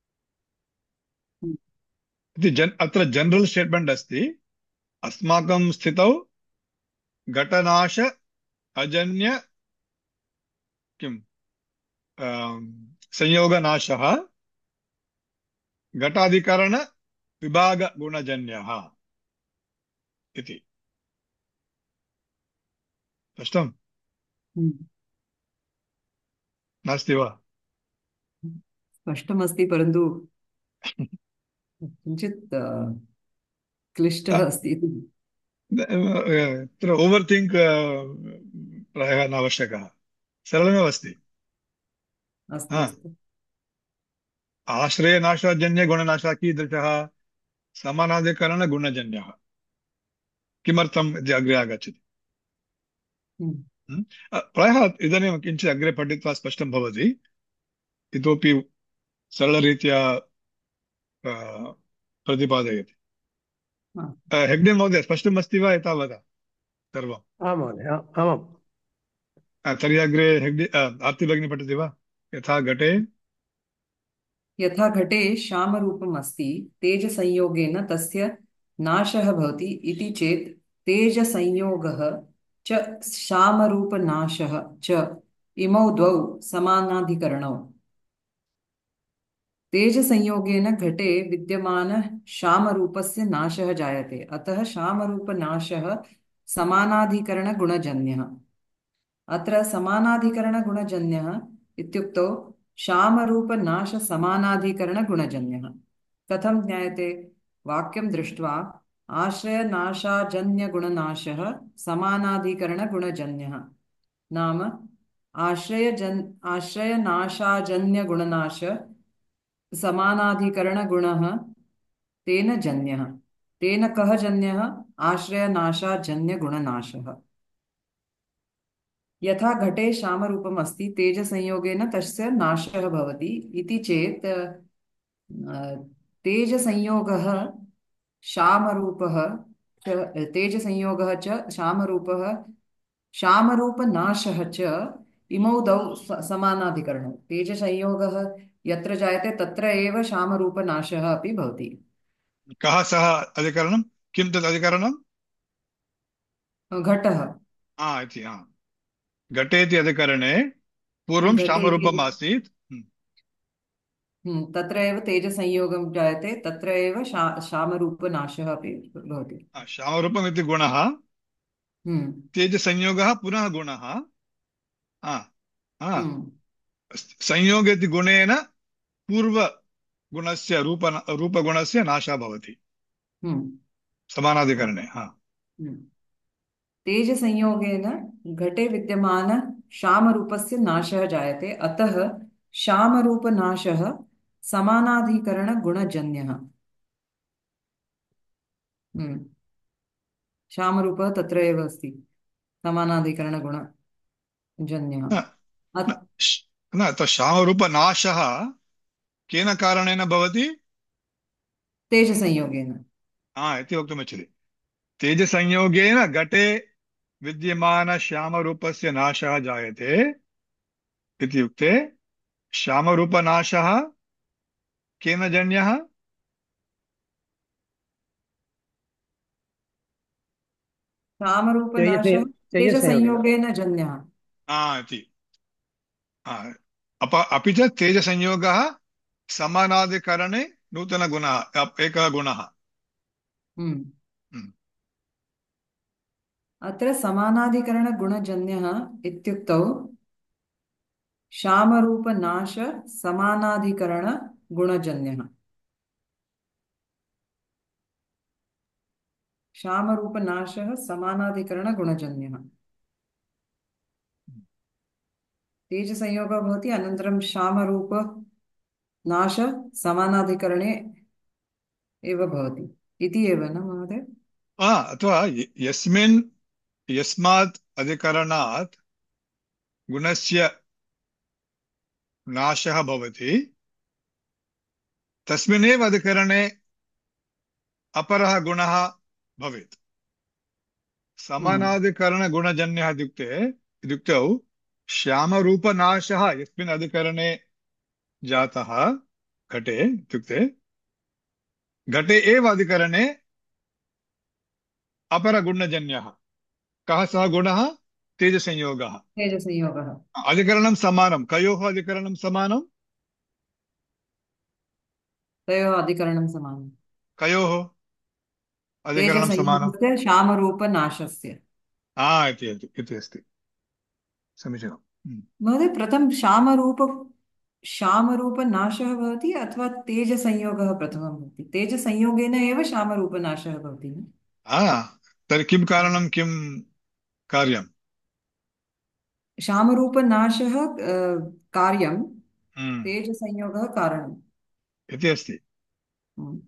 इति अत्र जनरल् स्टेट्मेण्ट् अस्ति। अस्माकं स्थितौ घटनाश अजन्य किं संयोगनाशः घटाधिकरण विभागगुणजन्यः इति। स्पष्टं नास्ति वा? स्पष्टमस्ति, परन्तु किञ्चित् क्लिष्टः अस्ति। तत्र ओवर् थिङ्क् प्रायः न आवश्यकः, सरलमेव अस्ति। अस्तु। आश्रयनाशजन्यगुणनाशः कीदृशः? समानाधिकरणगुणजन्यः। किमर्थम् इति अग्रे आगच्छति। प्रायः इदानीं किञ्चित् अग्रे पठित्वा स्पष्टं भवति। इतोपि सरलरीत्या प्रतिपादयति। हेग्डे महोदय, स्पष्टम् अस्ति वा एतावता सर्वम्? आं महोदय, आमाम्। तर्हि अग्रे हेग्डे आर्ति भगिनी पठति वा? यथा घटे श्यामरूपम् अस्ति, तेजसंयोगेन तस्य नाशः भवति इति चेत् तेजसंयोगः च श्यामरूपनाशः च इमौ द्वौ समानाधिकरणौ। तेजसंयोगेन घटे विद्यमान श्यामरूपस्य नाशः जायते, अतः श्यामरूपनाशः समानाधिकरणगुणजन्यः। अत्र समानाधिकरणगुणजन्यः इत्युक्तौ श्यामरूपनाशसमानाधिकरणगुणजन्यः। कथं ज्ञायते? वाक्यं दृष्ट्वा आश्रयनाशाजन्यगुणनाशः समानाधिकरणगुणजन्यः नाम आश्रयनाशाजन्यगुणनाश समानाधिकरणगुणः तेन जन्यः। तेन कः जन्यः? आश्रयनाशाजन्यगुणनाशः। यथा घटे श्यामरूपम् अस्ति, तेजसंयोगेन तस्य नाशः भवति इति चेत् तेजसंयोगः श्यामरूपः तेजसंयोगः च श्यामरूपः श्यामरूपनाशः च इमौ द्वौ समानाधिकरणौ। तेजसंयोगः यत्र जायते तत्र एव श्यामरूपनाशः अपि भवति। कः सः अधिकरणं? किं तद् अधिकरणं? घटः इति। घटे इति अधिकरणे पूर्वं श्यामरूपम् आसीत्। तत्र एव तेजसंयोगं जायते, तत्र एव श्यामरूपनाशः अपि भवति। श्यामरूपम् इति गुणः, तेजसंयोगः पुनः गुणः। संयोग इति गुणेन पूर्वगुणस्य रूपगुणस्य नाशः भवति समानाधिकरणे। तेजसंयोगेन घटे विद्यमान श्यामरूपस्य नाशः जायते अतः श्यामरूपनाशः समानाधिकरणगुणजन्यः। हम्म, श्यामरूपः तत्र एव अस्ति, समानाधिकरणगुणजन्यः। न न श- न तो श्यामरूपनाशः केन कारणेन भवति? तेजसंयोगेन। इति वक्तुमिच्छति। तेजसंयोगेन घटे विद्यमानश्यामरूपस्य नाशः जायते इत्युक्ते श्यामरूपनाशः केन जन्यः? श्यामरूपनाशः तेजसंयोगेन। तेजसंयोगेन जन्यः। इति अपि च तेजसंयोगः समानाधिकरणे नूतनगुणः एकः गुणः। हम्म, हम्म, अत्र समानाधिकरणगुणजन्यः इत्युक्तौ श्यामरूपनाश समानाधिकरणगुणजन्यः। श्यामरूपनाशः समानाधिकरणगुणजन्यः। तेजसंयोगः भवति, अनन्तरं श्यामरूपनाश समानाधिकरणे एव भवति इति एव न महोदय? अथवा यस्मात् अधिकरणात् गुणस्य नाशः भवति तस्मिन्नेव अधिकरणे अपरः गुणः भवेत्। हम्म, समानाधिकरणगुणजन्यः इत्युक्तौ श्यामरूपनाशः यस्मिन् अधिकरणे जातः घटे इत्युक्ते घटे एव अधिकरणे अपरगुणजन्यः। कः सः गुणः? तेजसंयोगः। तेजसंयोगः। अधिकरणं समानं। कयोः अधिकरणं समानं? तयोः अधिकरणं समानम्। कयोः अधिकरणं समानं? तेजसंयोगस्य श्यामरूपनाशस्य। इति अस्ति। समीचीनम्। महोदय, प्रथम श्यामरूपनाशः भवति अथवा तेजसंयोगः प्रथमं भवति? तेजसंयोगेन एव श्यामरूपनाशः भवति न? तर्हि किं कारणं, किं कार्यं? श्यामरूपनाशः कार्यं, हम्म, तेजसंयोगः कारणम्। इति अस्ति। हम्म।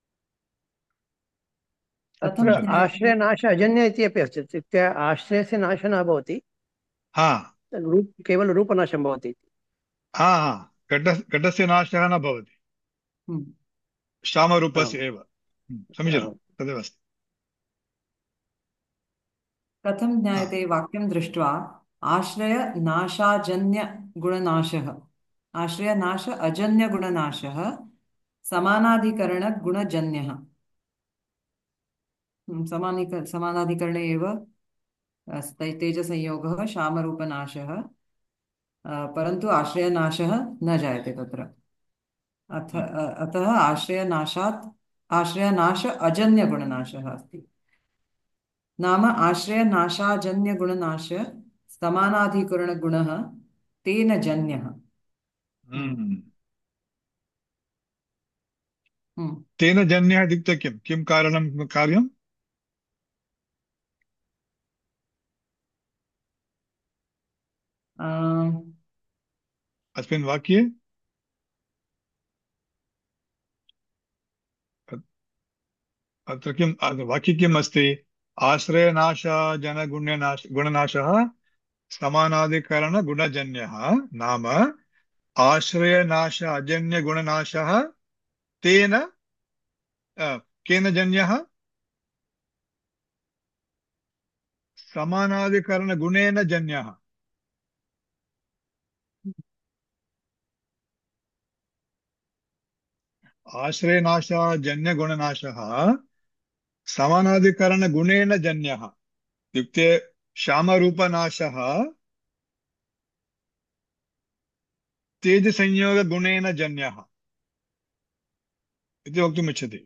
अत्र कथं ज्ञायते? आश्रयनाश अजन्य इति अपि अस्ति, इत्युक्ते आश्रयस्य नाशः न भवति, हा केवलं रूपनाशं भवति। हा हा घटस्य नाशः न भवति, हम्म, श्यामरूपस्य आम्, एव। समीचीनं, आम्। तदेव अस्ति। कथं हा ज्ञायते वाक्यं दृष्ट्वा? आश्रयनाशाजन्यगुणनाशः, आश्रयनाश अजन्यगुणनाशः समानाधिकरणगुणजन्यः। समानाधिकरणे एव तेजसंयोगः श्यामरूपनाशः, परन्तु आश्रयनाशः न जायते तत्र। अतः आश्रयनाश अजन्यगुणनाशः अस्ति। नाम आश्रयनाशाजन्यगुणनाश समानाधिकरणगुणः तेन जन्यः। हम्म, हम्म। हम्म। तेन जन्यः इत्युक्ते किं किं कारणं, कार्यम्? अं, अस्मिन् वाक्ये अत्र किम् वाक्ये किम् अस्ति? गुणनाशः समानाधिकरणगुणजन्यः। नाम आश्रयनाश अजन्यगुणनाशः तेन केन जन्यः? समानाधिकरणगुणेन जन्यः। आश्रयनाशाजन्यगुणनाशः समानाधिकरणगुणेन जन्यः इत्युक्ते श्यामरूपनाशः तेजसंयोगगुणेन जन्यः इति वक्तुमिच्छति।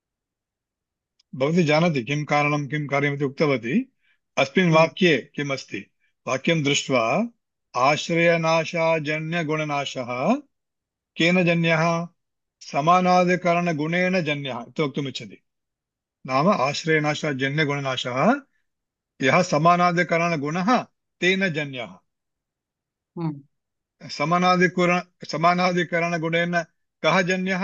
भवती जानाति किं कारणं किं कार्यमिति उक्तवती। अस्मिन् हम्म, वाक्ये किम् अस्ति? वाक्यं दृष्ट्वा आश्रयनाशाजन्यगुणनाशः केन जन्यः? समानाधिकरणगुणेन जन्यः इति वक्तुमिच्छति। नाम आश्रयनाशाजन्यगुणनाशः यः समानाधिकरणगुणः तेन जन्यः। समानाधिकरणगुणेन कः जन्यः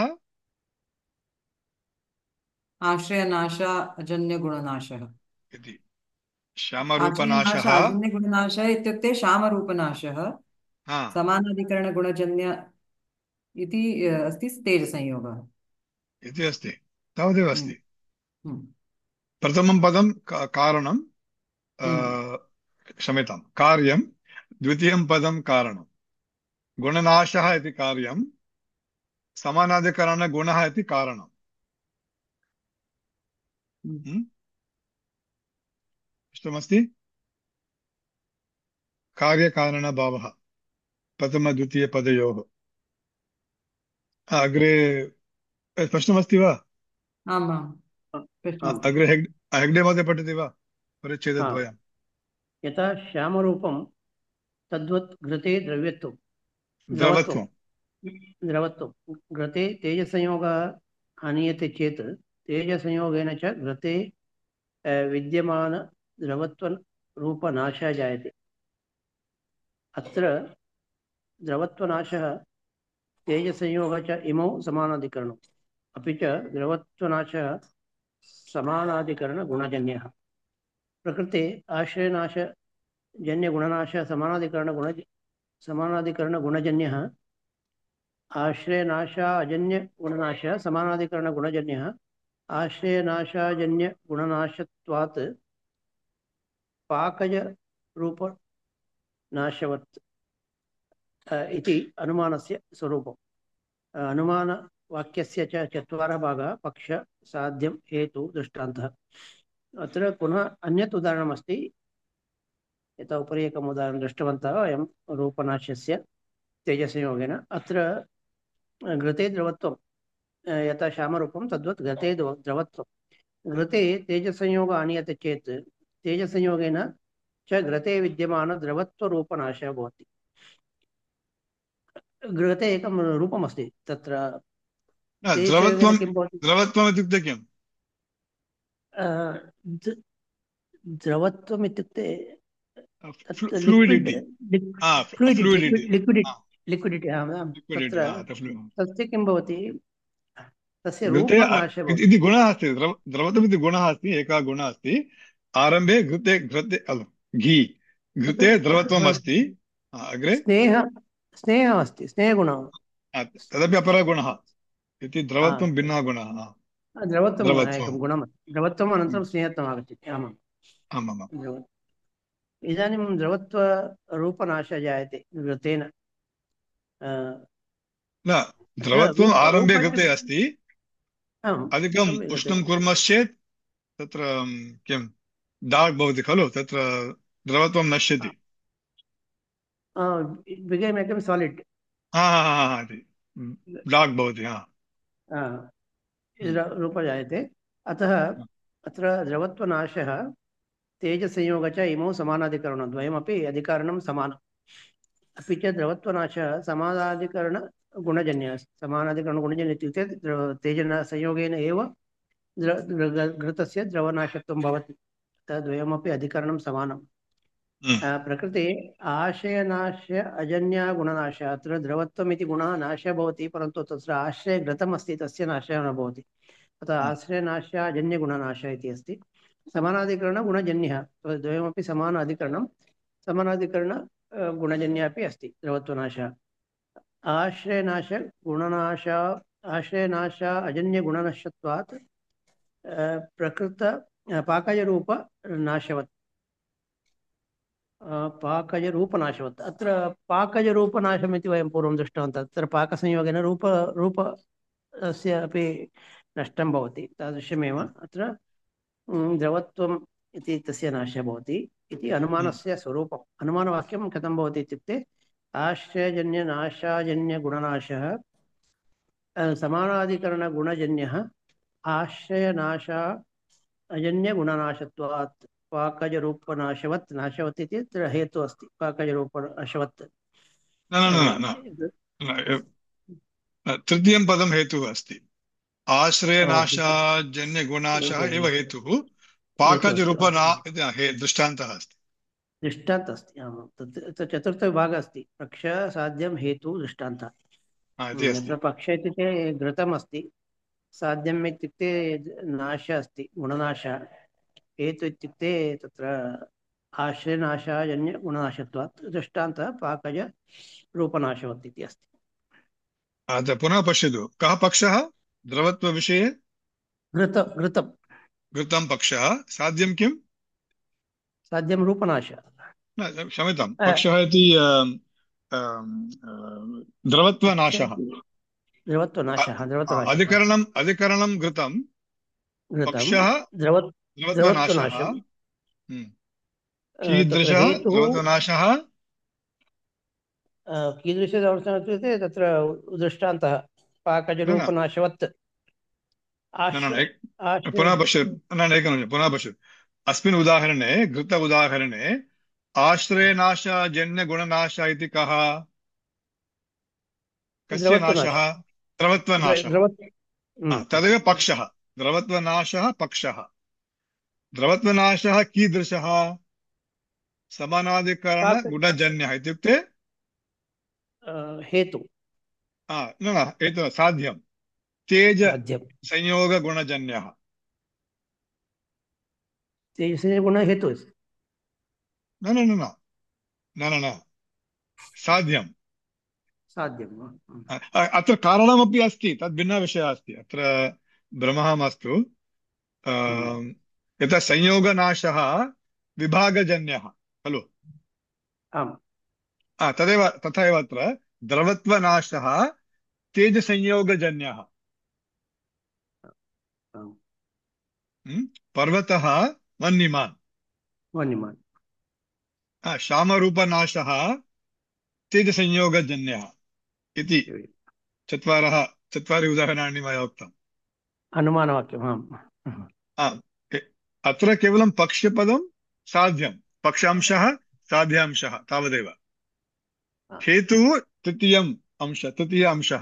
आश्रयनाशाजन्यगुणनाशः। इति? आश्रयनाश श्यामरूपनाशः। अजन्यगुणनाशः इत्युक्ते श्यामरूपनाशः। हा समानाधिकरणगुणजन्य इति अस्ति तेजसंयोगः। इति अस्ति, तावदेव हम्म, अस्ति। हम्म, प्रथमं पदं कारणं, हम्म, क्षम्यतां, कार्यं। द्वितीयं पदं कारणं। गुणनाशः इति कार्यं, समानाधिकरणगुणः इति कारणम्। हम्म। इष्टमस्ति? कार्यकारणभावः प्रथमद्वितीयपदयोः। अग्रे स्पष्टमस्ति वा? आम् आम् पृष्टमस्ति। अग्रे हेग्डे महोदय पठति वा परिच्छेदद्वयम्? यथा श्यामरूपं तद्वत् घृते द्रव्यत्वं द्रवत्वं द्रवत्वं। द्रवत्वं घृते तेजसंयोगः आनीयते चेत् तेजसंयोगेन च घृते विद्यमानद्रवत्वरूपनाशः जायते। अत्र द्रवत्वनाशः तेजसंयोगः च इमौ समानाधिकरणम्, अपि च द्रवत्वनाशः समानाधिकरणगुणजन्यः। प्रकृते आश्रयनाशजन्यगुणनाशः समानाधिकरणगुणजन्यः, आश्रयनाशाजन्यगुणनाशः समानाधिकरणगुणजन्यः, आश्रयनाशाजन्यगुणनाशत्वात् पाकजरूपनाशवत् इति अनुमानस्य स्वरूपम्। अनुमानवाक्यस्य च चत्वारः भागाः: पक्ष, साध्यं, हेतु, दृष्टान्तः। अत्र पुनः अन्यत् उदाहरणमस्ति। यथा उपरि एकम् उदाहरणं दृष्टवन्तः वयं रूपनाश्यस्य तेजसंयोगेन। अत्र घृते द्रवत्वं, यथा श्यामरूपं तद्वत् घृते द्रवत्वं। घृते तेजसंयोग आनीयते चेत् तेजसंयोगेन च घृते विद्यमानद्रवत्वरूपनाशः भवति। घृते एकं रूपमस्ति, तत्र तेजसंयोगेन द्रवत्वं, किं भवति? द्रवत्वम् इत्युक्ते किम्? द्रवत्वम् इत्युक्ते तत् लिक्विड्, फ्लूइडिटि। फ्लूइडिटि, फ्लूइडिटि। लिक्विडिटि, लिक्विडिटि। तत्र लिक्विडिटि। तस्य किं भवति? तस्य घृते रूपनाशः भवति। इति गुणः अस्ति। द्रवतम् इति गुणः अस्ति, एकः गुणः अस्ति। आरम्भे घृते घृते घी घृते द्रवत्वम् अस्ति। अग्रे स्नेहः अस्ति, स्नेहगुणः। तदपि अपरः गुणः इति। द्रवत्वं तत् भिन्नः गुणः। द्रवत्वं एकं द्रवत्वम्। गुणमस्ति। द्रवत्वम् अनन्तरं स्नेहत्वम् आगच्छति। आमां। आमामाम्। इदानीं द्रवत्वरूपनाशः जायते घृतेन। न, अत्र द्रवत्वम् आरम्भे रूपस्य घृते अस्ति। आम् अधिकम् सम्यक् घृते। उष्णं कुर्मश्चेत् तत्र किं डार्क् भवति खलु, तत्र द्रवत्वं नश्यति। बिकेम् एकं सालिड्, हा हा हा हा इति डार्क् भवति। हा रूपः जायते। अतः अत्र द्रवत्वनाशः तेजसंयोगः च इमौ समानाधिकरणं, द्वयमपि अधिकारणं समानम्। अपि च द्रवत्वनाशः समानाधिकरणगुणजन्यः। समानाधिकरणगुणजन्यः इत्युक्ते तेजन संयोगेन एव घृतस्य द्रवनाशत्वं भवति। तद्वयमपि अधिकरणं समानम्। प्रकृते आशयनाश्य अजन्या गुणनाशः। अत्र द्रवत्वम् इति गुणः नाशः भवति, परन्तु तत्र आश्रये घृतमस्ति, तस्य नाशः न भवति। अतः आश्रयनाशाजन्यगुणनाशः इति अस्ति। समानाधिकरणगुणजन्यः, द्वयमपि समान अधिकरणं, समानाधिकरण गुणजन्य अपि अस्ति द्रवत्वनाशः। आश्रयनाश गुणनाश आश्रयनाश अजन्यगुणनशत्वात् प्रकृत पाकजरूपनाशवत्। पाकजरूपनाशवत्। अत्र पाकजरूपनाशमिति वयं पूर्वं दृष्टवन्तः। तत्र पाकसंयोगेन रूपस्य अपि नष्टं भवति। तादृशमेव अत्र द्रवत्वम् इति तस्य नाशः भवति इति अनुमानस्य स्वरूपम्। अनुमानवाक्यं कथं भवति इत्युक्ते आश्रयजन्यनाशाजन्यगुणनाशः समानाधिकरणगुणजन्यः आश्रयनाशा अजन्यगुणनाशत्वात् पाकजरूपनाशवत्। नाशवत् इति तत्र हेतुः अस्ति, पाकजरूपनाशवत्। न न न न न, तृतीयं पदं हेतुः अस्ति। आश्रयनाशाजन्यगुणाशः एव हेतुः। हेतुः अस्ति। पाकजरूपना इति दृष्टान्तः अस्ति। दृष्टान्तः अस्ति आमां तत् चतुर्थविभागः अस्ति पक्ष साध्यं हेतु दृष्टान्तः इति अस्ति। यत्र पक्ष इत्युक्ते घृतम् अस्ति साध्यम् इत्युक्ते नाशः अस्ति गुणनाशः हेतु इत्युक्ते तत्र आश्रयनाशाजन्यगुणनाशत्वात् दृष्टान्तः पाकज रूपनाशवत् इति अस्ति पुनः पश्यतु, कः पक्षः द्रवत्वविषये? घृतं घृतं पक्षः। साध्यं किम्? साध्यं रूपनाशः न, क्षम्यतां, पक्षः इति द्रवत्वनाशः। द्रवत्वनाशः अधिकरणं घृतं, घृतं पक्षः द्रव द्रवत्वनाशः। द्रवत्वनाशं तत्र कीदृशः हेतुः द्रवत्वनाशः? कीदृशदर्शनम् इत्युक्ते तत्र दृष्टान्तः न न पाकजरूपनाशवत् न न आश्र आश्रय पुनः पश्यतु, न एकनिमिषं, पुनः पश्यतु। अस्मिन् उदाहरणे, घृत उदाहरणे आश्रयनाशजन्यगुणनाश इति कः? कस्य नाशः? द्रवत्वनाश द्रवत्वनाशः। द्रवत् तदेव पक्षः। द्रवत्वनाशः पक्षः। द्रवत्वनाशः कीदृशः? पाक समानाधिकरणगुणजन्यः इत्युक्ते हेतु न न एतत् साध्यं तेज साध्यं संयोगगुणजन्यः। तेजस्य गुणः हेतु अस्ति न न न न न न न साध्यं। साध्यं अत्र कारणमपि अस्ति, तद् भिन्नः विषयः अस्ति। अत्र भ्रमः मास्तु। यथा संयोगनाशः विभागजन्यः खलु। आम् तदेव तथा एव अत्र द्रवत्वनाशः तेजसंयोगजन्यः। आम् पर्वतः वह्निमान्। वन्यमान् श्यामरूपनाशः तेजसंयोगजन्यः इति चत्वारि उदाहरणानि मया उक्तम्। अनुमानवाक्यम् आम् अत्र केवलं पक्षपदं साध्यं, पक्षांशः साध्यांशः तावदेव। हेतुः तृतीय अंशः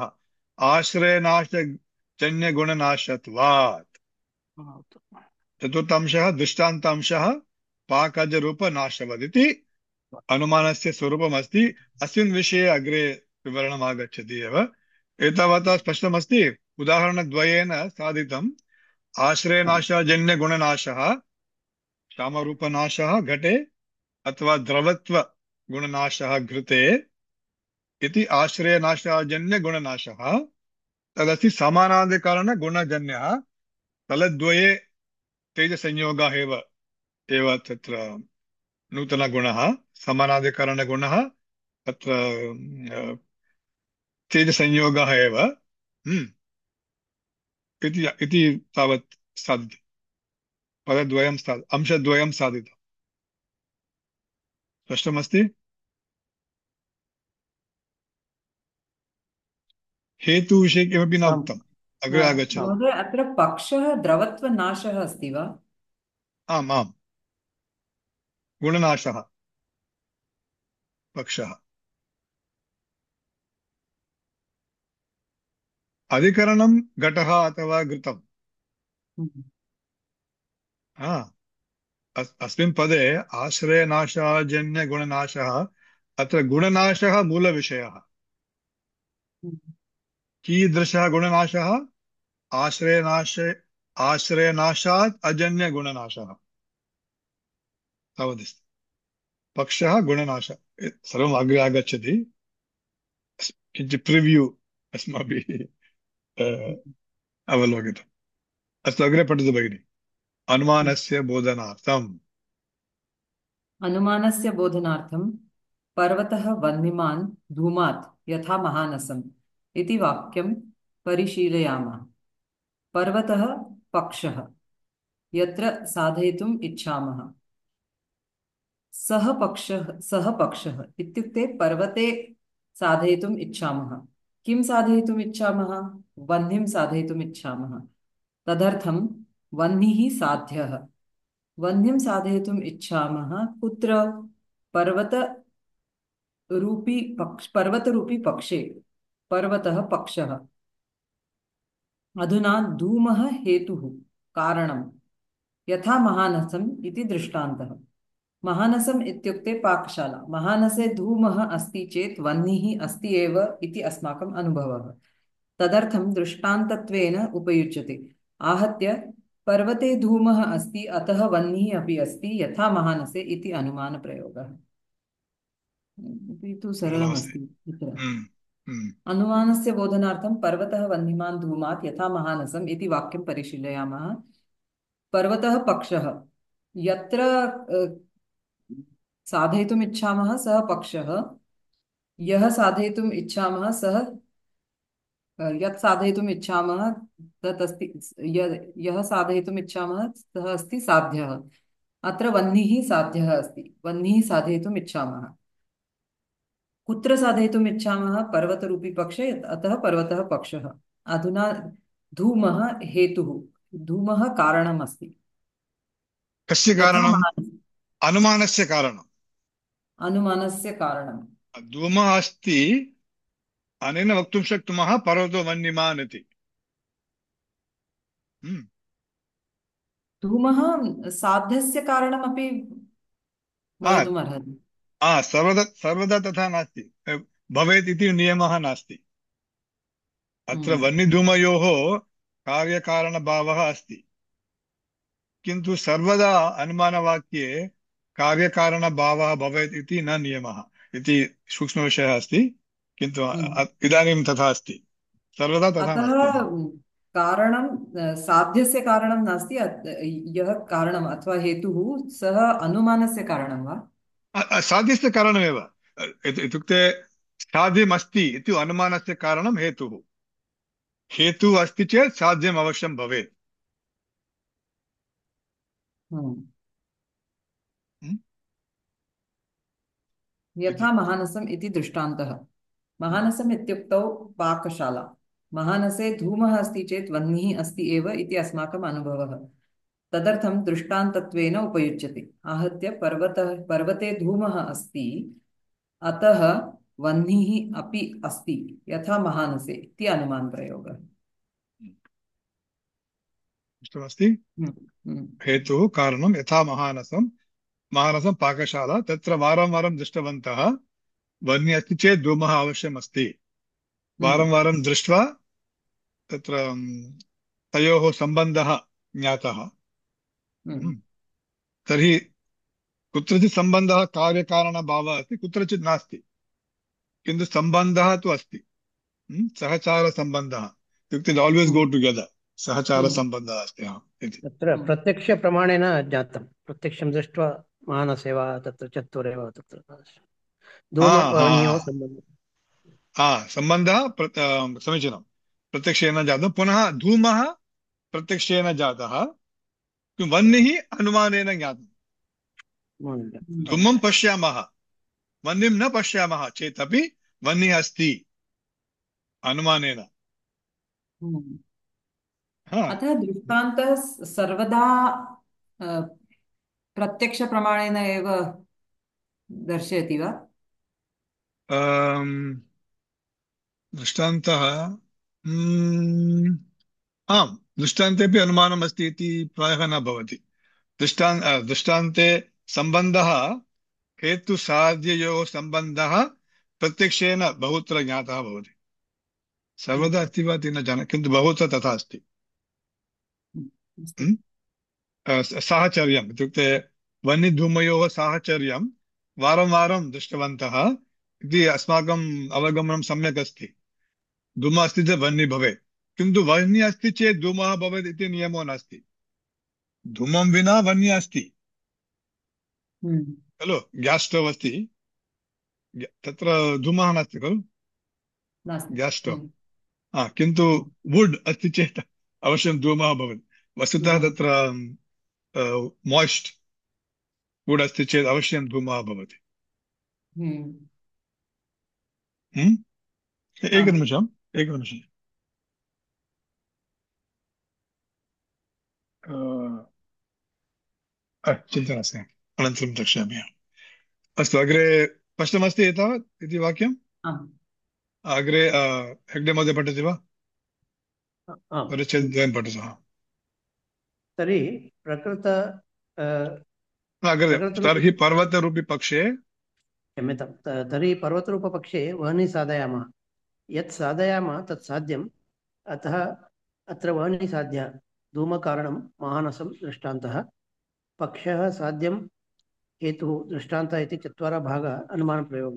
आश्रयनाशजन्यगुणनाशत्वात्। चतुर्थांशः दृष्टान्तांशः पाकजरूपनाशवत् इति अनुमानस्य स्वरूपमस्ति। अस्मिन् विषये अग्रे विवरणम् आगच्छति एव। एतावता स्पष्टमस्ति। उदाहरणद्वयेन साधितम्। आश्रयनाशजन्यगुणनाशः श्यामरूपनाशः घटे अथवा द्रवत्वगुणनाशः घृते इति आश्रयनाशजन्यगुणनाशः। तदस्ति समानाधिकरणगुणजन्यः। फलद्वये तेजसंयोगः एव तत्र नूतनगुणः समानाधिकरणगुणः। तत्र तेजसंयोगः एव इति तावत् साधितम्। पदद्वयं अंशद्वयं साधितम्। स्पष्टमस्ति? हेतुविषये किमपि न आम् उक्तम्। अग्रे आगच्छतु। महोदय, अत्र पक्षः द्रवत्वनाशः अस्ति वा? आम् आम्, गुणनाशः पक्षः। अधिकरणं घटः अथवा घृतम्। अस्मिन् पदे आश्रयनाशाजन्यगुणनाशः, अत्र गुणनाशः मूलविषयः। कीदृशः गुणनाशः? आश्रयनाशात् अजन्यगुणनाशः तावदस्ति। पक्षः गुणनाश सर्वम् अग्रे आगच्छति। किञ्चित् प्रिव्यू अस्माभिः अवलोकितम्। अस्तु, अग्रे पठतु भगिनि। अनुमानस्य बोधनार्थम्। अनुमानस्य बोधनार्थं पर्वतः वह्निमान् धूमात् यथा महानसम् इति वाक्यं परिशीलयामः। पर्वतः पक्षः यत्र साधयितुम् इच्छामः। सः पक्षः इत्युक्ते पर्वते साधयितुम् इच्छामः। किं साधयितुम् इच्छामः? वह्निं साधयितुम् इच्छामः। तदर्थं वह्निः साध्यः। वह्निं साधयितुम् इच्छामः कुत्र? पर्वतरूपी पक्षे। पर्वतः पक्षः। अधुना धूमः हेतुः कारणं, यथा महानसम् इति दृष्टान्तः। महानसम् इत्युक्ते पाकशाला। महानसे धूमः अस्ति चेत् वह्निः अस्ति एव इति अस्माकम् अनुभवः। तदर्थं दृष्टान्तत्वेन उपयुज्यते। आहत्य पर्वते धूमः अस्ति अतः वह्निः अपि अस्ति यथा महानसे इति अनुमानप्रयोगः। इति तु नमस्ते। सरलमस्ति तत्र। हम्म, हम्म, अनुमानस्य बोधनार्थं पर्वतः वह्निमान् धूमात् यथा महानसम् इति वाक्यं परिशीलयामः। पर्वतः पक्षः। यत्र साधयितुम् इच्छामः सः पक्षः। यः साधयितुम् इच्छामः सः यत् साधयितुम् इच्छामः तत् अस्ति यः साधयितुम् इच्छामः सः अस्ति साध्यः। अत्र वह्निः साध्यः अस्ति। वह्निः साधयितुम् इच्छामः। कुत्र साधयितुम् इच्छामः? पर्वतरूपी पक्षे, अतः पर्वतः पक्षः। अधुना धूमः हेतुः। धूमः कारणम् अस्ति। कस्य यथा कारणम्? अनुमानस्य कारणम्। अनुमानस्य कारणम्। धूमः अस्ति, अनेन वक्तुं शक्नुमः पर्वतो वह्निमान् इति। हम्म। धूमः साध्यस्य कारणमपि आ, भवितुमर्हति। सर्वदा सर्वदा तथा नास्ति। भवेत् इति नियमः नास्ति। अत्र हम्म, वह्निधूमयोः कार्यकारणभावः अस्ति, किन्तु सर्वदा अनुमानवाक्ये कार्यकारणभावः भवेत् इति न नियमः इति सूक्ष्मविषयः अस्ति। किन्तु हम्म। इदानीं तथा अस्ति, सर्वदा तथा अतः नास्ति। कारणं साध्यस्य कारणं नास्ति। यः कारणम् अथवा हेतुः सः अनुमानस्य कारणं वा? साध्यस्य कारणमेव। इत्युक्ते साध्यमस्ति इति अनुमानस्य कारणं हेतुः। हेतुः अस्ति चेत् साध्यम् अवश्यं भवेत्। हम्म। हम्म? यथा इति। महानसम् इति दृष्टान्तः। महानसम् इत्युक्तौ पाकशाला। महानसे धूमः अस्ति चेत् वह्निः अस्ति एव इति अस्माकम् अनुभवः। तदर्थं दृष्टान्तत्वेन उपयुज्यते। आहत्य पर्वते धूमः अस्ति अतः वह्निः अपि अस्ति यथा महानसे इति अनुमानप्रयोगः। इष्टमस्ति। हम्म, हम्म, हेतुः कारणं यथा महानसं पाकशाला, तत्र वारं वारं दृष्टवन्तः वह्निः अस्ति चेत् धूमः अवश्यम् अस्ति। वारं हम्म, वारं दृष्ट्वा तत्र तयोः सम्बन्धः ज्ञातः। हम्म, तर्हि कुत्रचित् सम्बन्धः कार्यकारणभावः अस्ति, कुत्रचित् नास्ति, किन्तु सम्बन्धः तु अस्ति। सहचारसम्बन्धः इत्युक्ते आल्वेस् गो हम्म, टुगेदर्। हम्म, सहचारसम्बन्धः अस्ति इति। तत्र प्रत्यक्षप्रमाणेन ज्ञातं। प्रत्यक्षं दृष्ट्वा मानसे वा तत्र चत्वरे वा तत्र हा हा धूमवर्ण्योः सम्बन्धः। सम्बन्धः समीचीनं। प्रत्यक्षेन जातं, पुनः धूमः प्रत्यक्षेन जातः, वह्निः अनुमानेन ज्ञातम्। हम्म, धूमं पश्यामः, वह्निं न पश्यामः चेदपि वह्निः अस्ति अनुमानेन। हम्म। हा अतः दृष्टान्तः सर्वदा अ, प्रत्यक्षप्रमाणेन एव दर्शयति वा? दृष्टान्तः आम्, दृष्टान्तेपि अनुमानम् अस्ति इति प्रायः न भवति। दृष्टान्ते सम्बन्धः, हेतुसाध्ययोः सम्बन्धः प्रत्यक्षेन बहुत्र ज्ञातः भवति। सर्वदा अस्ति वा इति न जाने, किन्तु बहुत्र तथा अस्ति। अस्तु। हम्म? साहचर्यम् इत्युक्ते वह्निधूमयोः साहचर्यं वारं वारं दृष्टवन्तः इति अस्माकम् अवगमनं सम्यक् अस्ति। धूमः अस्ति चेत् वह्निः भवेत्, किन्तु वह्निः अस्ति चेत् धूमः भवेत् इति नियमो नास्ति। धूमं विना वह्निः अस्ति हम्म, खलु। ग्यास् स्टव् अस्ति, तत्र धूमः नास्ति खलु, नास्ति। Gas stove. हम्म, किन्तु हम्म, वुड् अस्ति चेत् अवश्यं धूमः भवति। वस्तुतः धूमः। तत्र मोय्स्ट् वुड् अस्ति चेत् अवश्यं धूमः भवति। हम्म, हम्म? आम्। एकनिमिषम्, एकनिमिषम्। चिन्ता नास्ति, अनन्तरं द्रक्ष्यामि। अस्तु, अग्रे स्पष्टमस्ति एतावत् इति वाक्यम्? आम्। अग्रे हेग्डे महोदय पठति वा? आम्। परिच्छेदद्वयं पठतु। तर्हि प्रकृत अग्रे प्रकृतिरूपी तर्हि पर्वतरूपि पक्षे क्षम्यतां तर्हि पर्वतरूपपक्षे वह्नि साधयामः यत् साधयामः तत् साध्यम् अतः अत्र वह्नि साध्य धूमकारणं महानसं दृष्टान्तः पक्षः साध्यं हेतुः दृष्टान्तः इति चत्वारः भागाः अनुमानप्रयोगे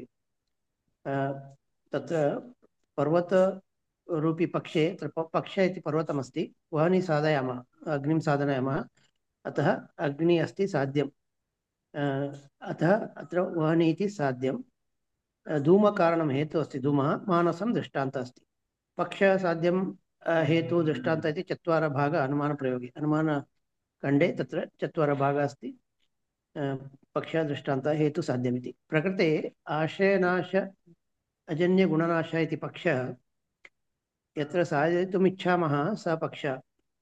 तत्र पर्वतरूपी पक्षे तत्र पक्ष इति पर्वतमस्ति वह्नि साधयामः अग्निं साधयामः अतः अग्निः अस्ति साध्यम् अतः अत्र वह्नि इति साध्यं धूमकारणं हेतुः अस्ति धूमः मानसं दृष्टान्तः अस्ति पक्षः साध्यं हेतुः दृष्टान्तः इति चत्वारः भागाः अनुमानप्रयोगे अनुमानखण्डे तत्र चत्वारः भागाः अस्ति पक्षः दृष्टान्तः हेतुः साध्यमिति प्रकृते आशयनाश अजन्यगुणनाशः इति पक्षः यत्र साधयितुम् इच्छामः सः पक्षः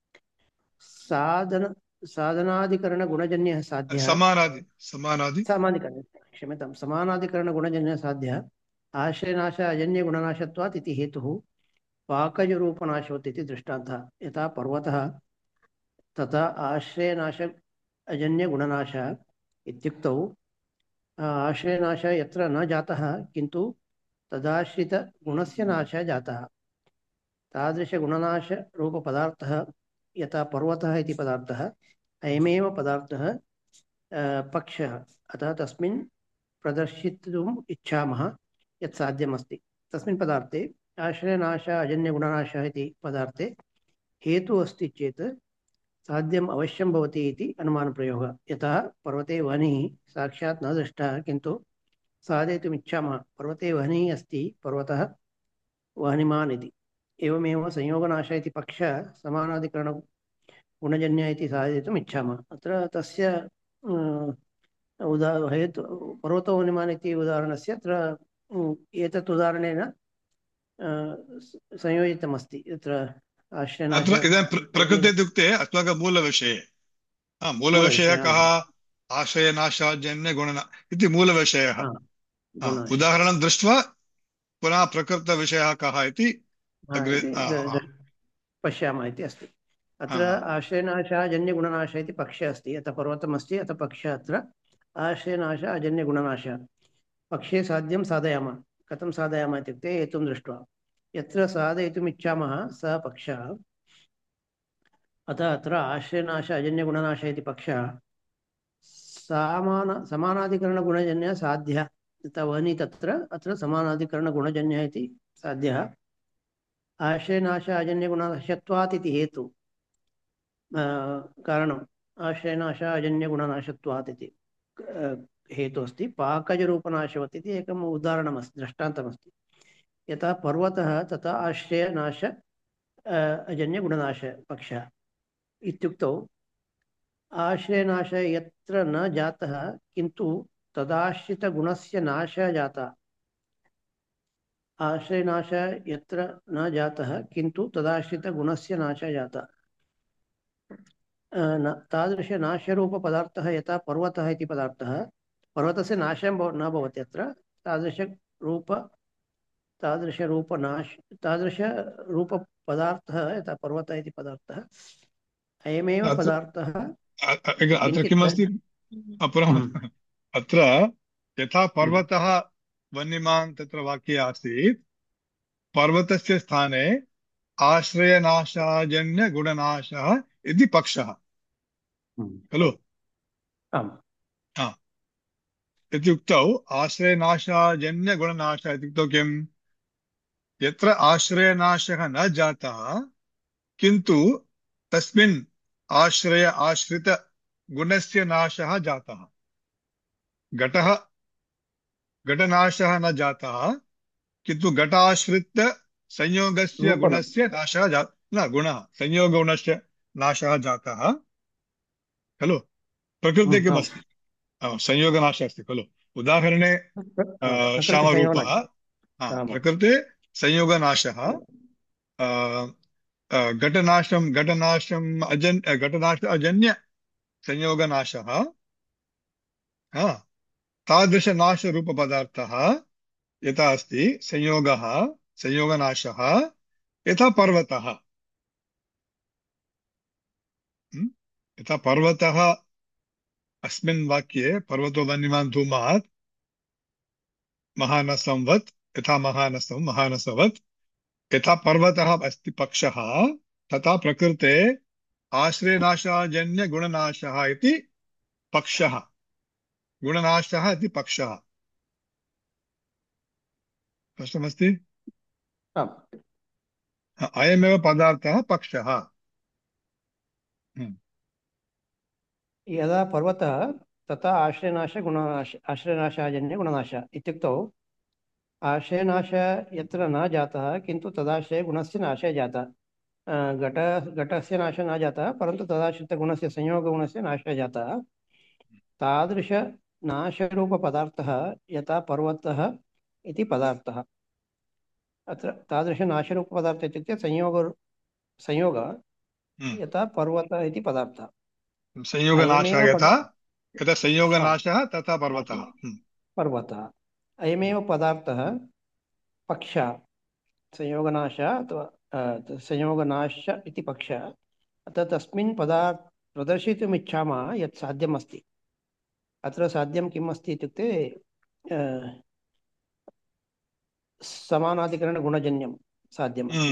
साधन साधनाधिकरणगुणजन्यः साध्यः समानादि सामान्यकरण क्षम्यतां समानाधिकरणगुणजन्यः साध्यः आश्रयनाश अजन्यगुणनाशत्वात् इति हेतुः पाकजरूपनाशोत् इति दृष्टान्तः यथा पर्वतः तथा आश्रयनाश अजन्यगुणनाशः इत्युक्तौ आश्रयनाशः यत्र न जातः किन्तु तदाश्रितगुणस्य नाशः जातः तादृशगुणनाशरूपपदार्थः यथा पर्वतः इति पदार्थः अयमेव पदार्थः पक्षः अतः तस्मिन् प्रदर्शितुम् इच्छामः यत् साध्यमस्ति तस्मिन् पदार्थे आश्रयनाशः अजन्यगुणनाशः इति पदार्थे हेतुः अस्ति चेत् साध्यम् अवश्यं भवति इति अनुमानप्रयोगः यतः पर्वते वह्निः साक्षात् न दृष्टः किन्तु साधयितुम् इच्छामः पर्वते वह्निः अस्ति पर्वतः वह्निमान् इति एवमेव संयोगनाश इति पक्षः समानाधिकरणगुणजन्य इति साधयितुम् इच्छामः अत्र तस्य हेतु पर्वतो वह्निमान् इति उदाहरणस्य अत्र एतत् उदाहरणेन संयोजितमस्ति यत्र आश्रयनाश अत्र इदानीं प्रकृति इत्युक्ते अस्माकं मूलविषये मूलविषयः मूलविषयः कः आश्रयनाशाजन्य गुणना इति मूलविषयः गुणविषयः उदाहरणं दृष्ट्वा पुनः प्रकृतविषयः कः इति अग्रे पश्यामः इति अस्ति अत्र आश्रयनाशः अजन्यगुणनाशः इति पक्षः अस्ति अतः पर्वतमस्ति अतः पक्षः अत्र आश्रयनाशः अजन्यगुणनाशः पक्षे साध्यं साधयामः कथं साधयामः इत्युक्ते हेतुं दृष्ट्वा यत्र साधयितुम् इच्छामः सः पक्षः अतः अत्र आश्रयनाश अजन्यगुणनाशः इति पक्षः समानाधिकरणगुणजन्यः साध्यः यथा वह्नि तत्र अत्र समानाधिकरणगुणजन्यः इति साध्यः आश्रयनाश अजन्यगुणनाशत्वात् इति हेतु कारणम् आश्रयनाश अजन्यगुणनाशत्वात् इति हेतु अस्ति पाकजरूपनाशवत् इति एकम् उदाहरणमस्ति दृष्टान्तमस्ति यथा पर्वतः तथा आश्रयनाश अजन्यगुणनाश पक्षः इत्युक्तौ आश्रयनाश यत्र न जातः किन्तु तदाश्रितगुणस्य नाशः जातः आश्रयनाश यत्र न जातः किन्तु तदाश्रितगुणस्य नाशः जातः तादृशनाशरूपपदार्थः यथा पर्वतः इति पदार्थः पर्वतस्य नाशं न भवति अत्र तादृशरूपपदार्थः यथा पर्वतः इति पदार्थः अयमेव पदार्थः अत्र किञ्चित् किमस्ति अत्र यथा पर्वतः वह्निमान् तत्र वाक्ये आसीत् पर्वतस्य स्थाने आश्रयनाशाजन्य गुणनाशः इति पक्षः खलु इत्युक्तौ आश्रयनाशाजन्य गुणनाशः इत्युक्तौ किम् यत्र आश्रयनाशः न जातः किन्तु तस्मिन् आश्रित गुणस्य नाशः जातः घटनाशः न जातः किन्तु घटाश्रित संयोगस्य गुणस्य नाशः न गुणः संयोगगुणस्य नाशः जातः खलु प्रकृते किमस्ति संयोगनाशः अस्ति खलु उदाहरणे श्यामरूपः प्रकृते संयोगनाशः घटनाश अजन्य संयोगनाशः तादृशनाशरूपपदार्थः यथा अस्ति संयोगनाशः यथा पर्वतः यथा पर्वतः अस्मिन् वाक्ये पर्वतो वह्निमान् धूमात् महानसंवत् यथा महानसवत् यथा पर्वतः अस्ति पक्षः तथा प्रकृते आश्रयनाशाजन्य गुणनाशः इति पक्षः गुणनाशः इति पक्षः स्पष्टमस्ति आम्। अयमेव पदार्थः पक्षः यदा पर्वतः तथा आश्रयनाशाजन्य गुणनाश इत्युक्तौ आश्रयनाश यत्र न जातः किन्तु तदाश्रये गुणस्य नाशः जातः। घट घटस्य नाशः न जातः परन्तु तदाश्रितगुणस्य संयोगगुणस्य नाशः जातः। तादृशनाशरूपपदार्थः यथा पर्वतः इति पदार्थः। अत्र तादृशनाशरूपपदार्थः इत्युक्ते संयोग यथा पर्वतः इति पदार्थः। संयोगनाशः अयमेव यथा यथा हा, संयोगनाशः तथा पर्वतः पर्वतः अयमेव पदार्थः पक्षः संयोगनाश अथवा संयोगनाश इति पक्षः। अतः तस्मिन् प्रदर्शितुम् इच्छामः यत् साध्यमस्ति। अत्र साध्यं किम् अस्ति इत्युक्ते समानाधिकरणगुणजन्यं साध्यमस्ति।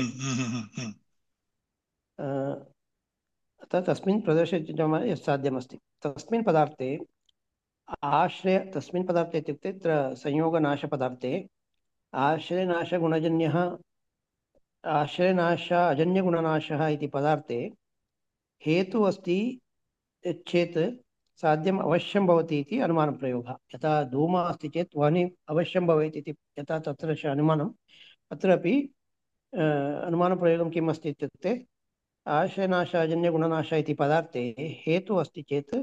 अतः तस्मिन् प्रदर्शितुम् यत् साध्यमस्ति तस्मिन् पदार्थे तस्मिन् पदार्थे इत्युक्ते तत्र संयोगनाशपदार्थे आश्रयनाशगुणजन्यः आश्रयनाश अजन्यगुणनाशः इति पदार्थे हेतुः अस्ति चेत् साध्यम् अवश्यं भवति इति अनुमानप्रयोगः। यथा धूमः अस्ति चेत् वह्निः अवश्यं भवेत् इति यथा तत्र अनुमानम् अत्रापि अनुमानप्रयोगं किम् अस्ति इत्युक्ते आश्रयनाशाजन्यगुणनाश इति पदार्थे हेतुः अस्ति चेत्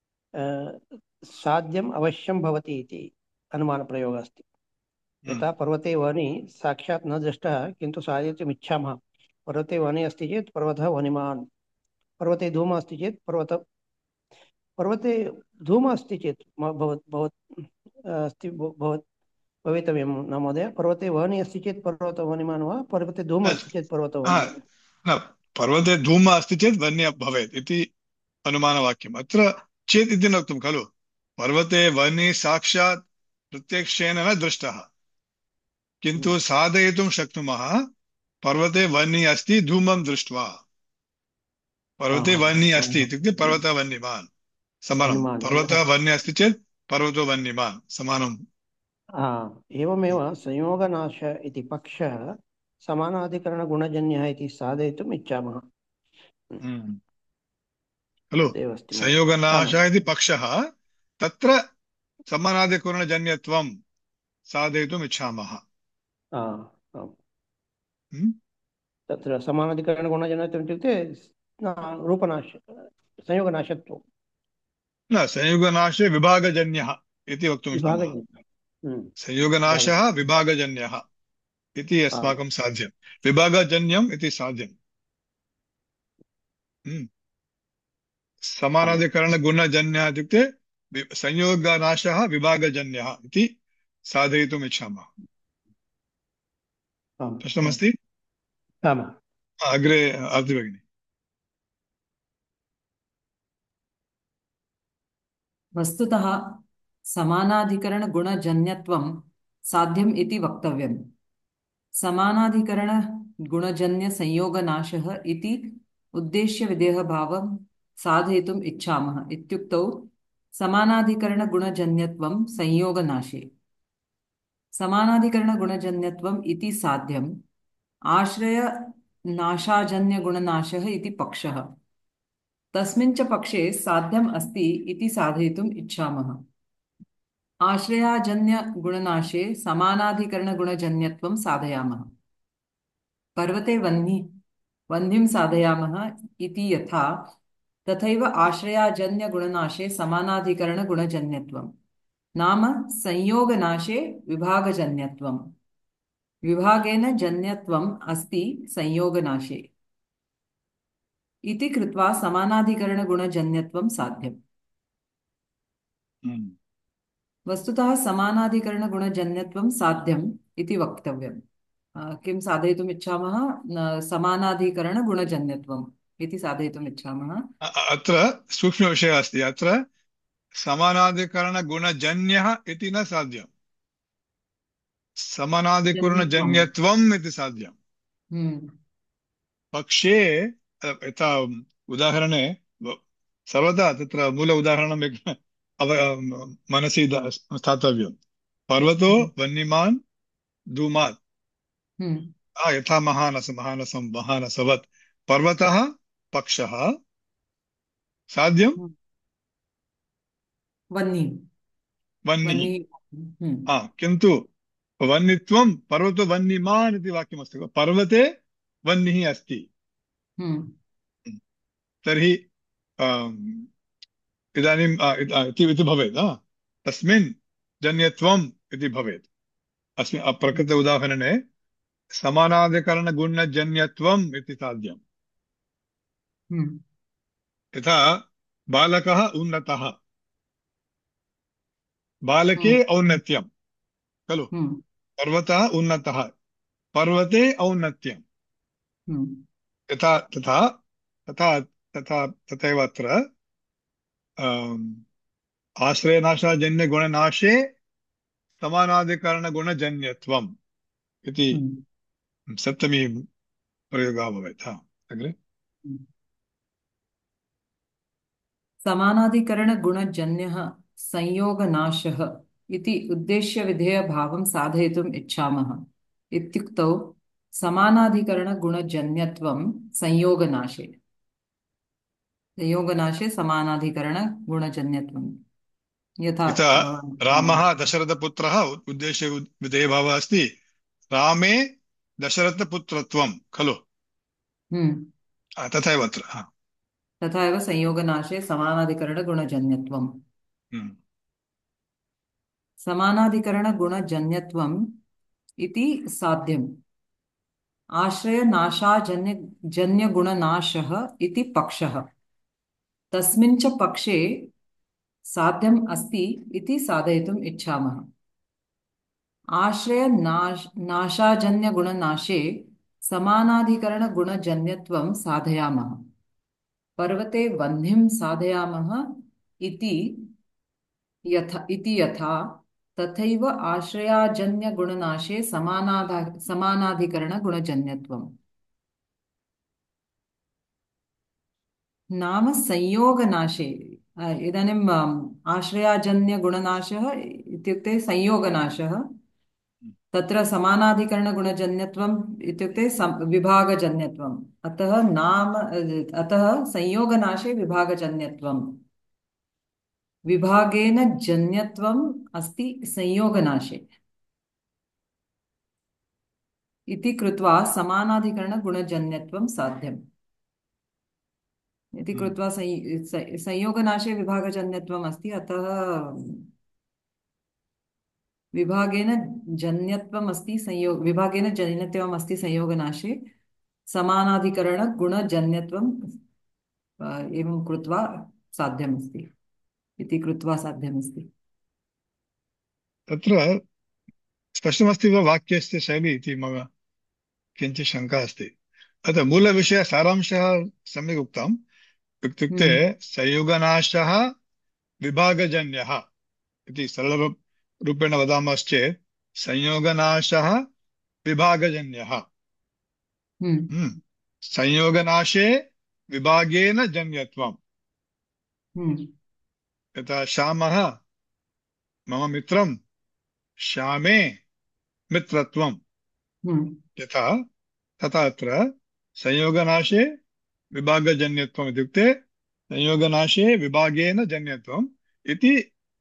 साध्यम् अवश्यं भवति इति अनुमानप्रयोगः अस्ति। यथा पर्वते वह्निः साक्षात् न दृष्टः किन्तु साधयितुम् इच्छामः। पर्वते वह्निः अस्ति चेत् पर्वतः वह्निमान्। पर्वते धूमः अस्ति चेत् पर्वते धूमः अस्ति चेत् भवितव्यं न महोदय। पर्वते वह्निः अस्ति चेत् पर्वतः वह्निमान् वा पर्वते धूमः अस्ति चेत् पर्वतः वह्निमान्। न पर्वते धूमः अस्ति चेत् वह्निः भवेत् इति अनुमानवाक्यम्। अत्र चेत् इति न उक्तं खलु। पर्वते वह्निः साक्षात् प्रत्यक्षेण न दृष्टः किन्तु साधयितुं शक्नुमः। पर्वते वह्निः अस्ति धूमं दृष्ट्वा पर्वते वह्निः अस्ति इत्युक्ते पर्वतः वह्निमान् समानं। पर्वतः वह्निः अस्ति चेत् पर्वतो वह्निमान् समानम्। एवमेव संयोगनाश इति पक्षः समानाधिकरणगुणजन्यः इति साधयितुम् इच्छामः खलु। संयोगनाशः इति पक्षः तत्र समानाधिकरणजन्यत्वं साधयितुम् इच्छामः। तत्र समानाधिकरणगुणजन्यत्वम् इत्युक्ते रूपनाश संयोगनाशत्वं न संयोगनाशे विभागजन्यः इति वक्तुम् इच्छामः। संयोगनाशः विभागजन्यः इति अस्माकं साध्यं। विभागजन्यम् इति साध्यम्। समानाधिकरणगुणजन्यः इत्युक्ते संयोगनाशः विभागजन्यः इति साधयितुम् इच्छामः। स्पष्टमस्ति? अग्रे आरति भगिनी। वस्तुतः समानाधिकरणगुणजन्यत्वं साध्यम् इति वक्तव्यम्। समानाधिकरणगुणजन्यसंयोगनाशः इति उद्देश्यविधेयभावं साधयितुम् इच्छामः इत्युक्तौ समानाधिकरणगुणजन्यत्वं संयोगनाशे। समानाधिकरणगुणजन्यत्वम् इति साध्यम् आश्रयनाशाजन्यगुणनाशः इति पक्षः। तस्मिन् च पक्षे साध्यम् अस्ति इति साधयितुम् इच्छामः। आश्रयाजन्यगुणनाशे समानाधिकरणगुणजन्यत्वं साधयामः। पर्वते वह्निं साधयामः इति यथा तथैव आश्रयाजन्यगुणनाशे समानाधिकरणगुणजन्यत्वं नाम संयोगनाशे विभागजन्यत्वं। विभागेन जन्यत्वम् अस्ति संयोगनाशे इति कृत्वा समानाधिकरणगुणजन्यत्वं साध्यम्। वस्तुतः समानाधिकरणगुणजन्यत्वं साध्यम् इति वक्तव्यम्। किं साधयितुम् इच्छामः? समानाधिकरणगुणजन्यत्वम् इति साधयितुम् इच्छामः। अत्र सूक्ष्मविषयः अस्ति। अत्र समानाधिकरणगुणजन्यः इति न साध्यम्। जन्यत्वम्। समानाधिकरणजन्यत्वम् इति साध्यम्। हम्म। पक्षे यथा उदाहरणे सर्वदा तत्र मूल उदाहरणम् मनसि स्थातव्यम्। पर्वतो हम्म। वह्निमान् धूमात्। हम्म। यथा महानसवत् पर्वतः पक्षः साध्यं हम्म। वह्नि। वह्निः। वह्नि। हम्म। किन्तु वह्नित्वं पर्वतो वह्निमान् इति वाक्यमस्ति। पर्वते वह्निः अस्ति। हम्म। तर्हि अम्, इदानीम् इति भवेत्। तस्मिन् जन्यत्वम् इति भवेत्। अस्मिन् प्रकृत उदाहरणे समानाधिकरणगुणजन्यत्वम् इति साध्यम्। हम्म। यथा बालकः उन्नतः, बालके हम्म। औन्नत्यं खलु। हम्म। पर्वतः उन्नतः, पर्वते औन्नत्यम्। हम्म। यथा तथा तथा तथा तथैव अत्र अम्, आश्रयनाशाजन्यगुणनाशे समानाधिकरणगुणजन्यत्वम् इति हम्म। सप्तमी प्रयोगः भवेत्। अग्रे हम्म। समानाधिकरणगुणजन्यः संयोगनाशः इति उद्देश्यविधेयभावं साधयितुम् इच्छामः इत्युक्तौ समानाधिकरणगुणजन्यत्वं संयोगनाशे। संयोगनाशे समानाधिकरणगुणजन्यत्वं यथा यथा भवान्। रामः दशरथपुत्रः उद्देश्य विधेयभावः अस्ति। रामे दशरथपुत्रत्वं खलु। हम्म। तथैव अत्र तथा एव संयोगनाशे समानाधिकरणगुणजन्यत्वम्। हम्म। समानाधिकरणगुणजन्यत्वम् इति साध्यम्। आश्रयनाशाजन्यगुणनाशः इति पक्षः। तस्मिन् च पक्षे साध्यम् अस्ति इति साधयितुम् इच्छामः। नाशाजन्यगुणनाशे समानाधिकरणगुणजन्यत्वं साधयामः। पर्वते वह्निं साधयामः इति यथा तथैव आश्रयाजन्यगुणनाशे समानाधिकरणगुणजन्यत्वम्। नाम संयोगनाशे इदानीम् आश्रयाजन्यगुणनाशः इत्युक्ते संयोगनाशः। तत्र समानाधिकरणगुणजन्यत्वम् इत्युक्ते विभागजन्यत्वम्। अतः संयोगनाशे विभागजन्यत्वम्। विभागेन जन्यत्वम् अस्ति संयोगनाशे इति कृत्वा समानाधिकरणगुणजन्यत्वं साध्यम्। इति हम्म। कृत्वा संयोगनाशे विभागजन्यत्वम् अस्ति। अतः विभागेन जन्यत्वम् अस्ति विभागेन जन्यत्वम् अस्ति संयोगनाशे समानाधिकरणगुणजन्यत्वम् एवं कृत्वा साध्यमस्ति। इति कृत्वा साध्यमस्ति। तत्र स्पष्टमस्ति वा वाक्यस्य शैली इति मम किञ्चित् शङ्का अस्ति। अतः मूलविषयः सारांशः सम्यक् उक्तम्। इत्युक्ते हम्म। संयोगनाशः विभागजन्यः इति सरलरूपेण वदामश्चेत् संयोगनाशः विभागजन्यः। हम्म। संयोगनाशे विभागेन जन्यत्वम्। हम्म। यथा श्यामः मम मित्रं, श्यामे मित्रत्वम्। हम्म। यथा तथा अत्र संयोगनाशे विभागजन्यत्वम् इत्युक्ते संयोगनाशे विभागेन जन्यत्वम् इति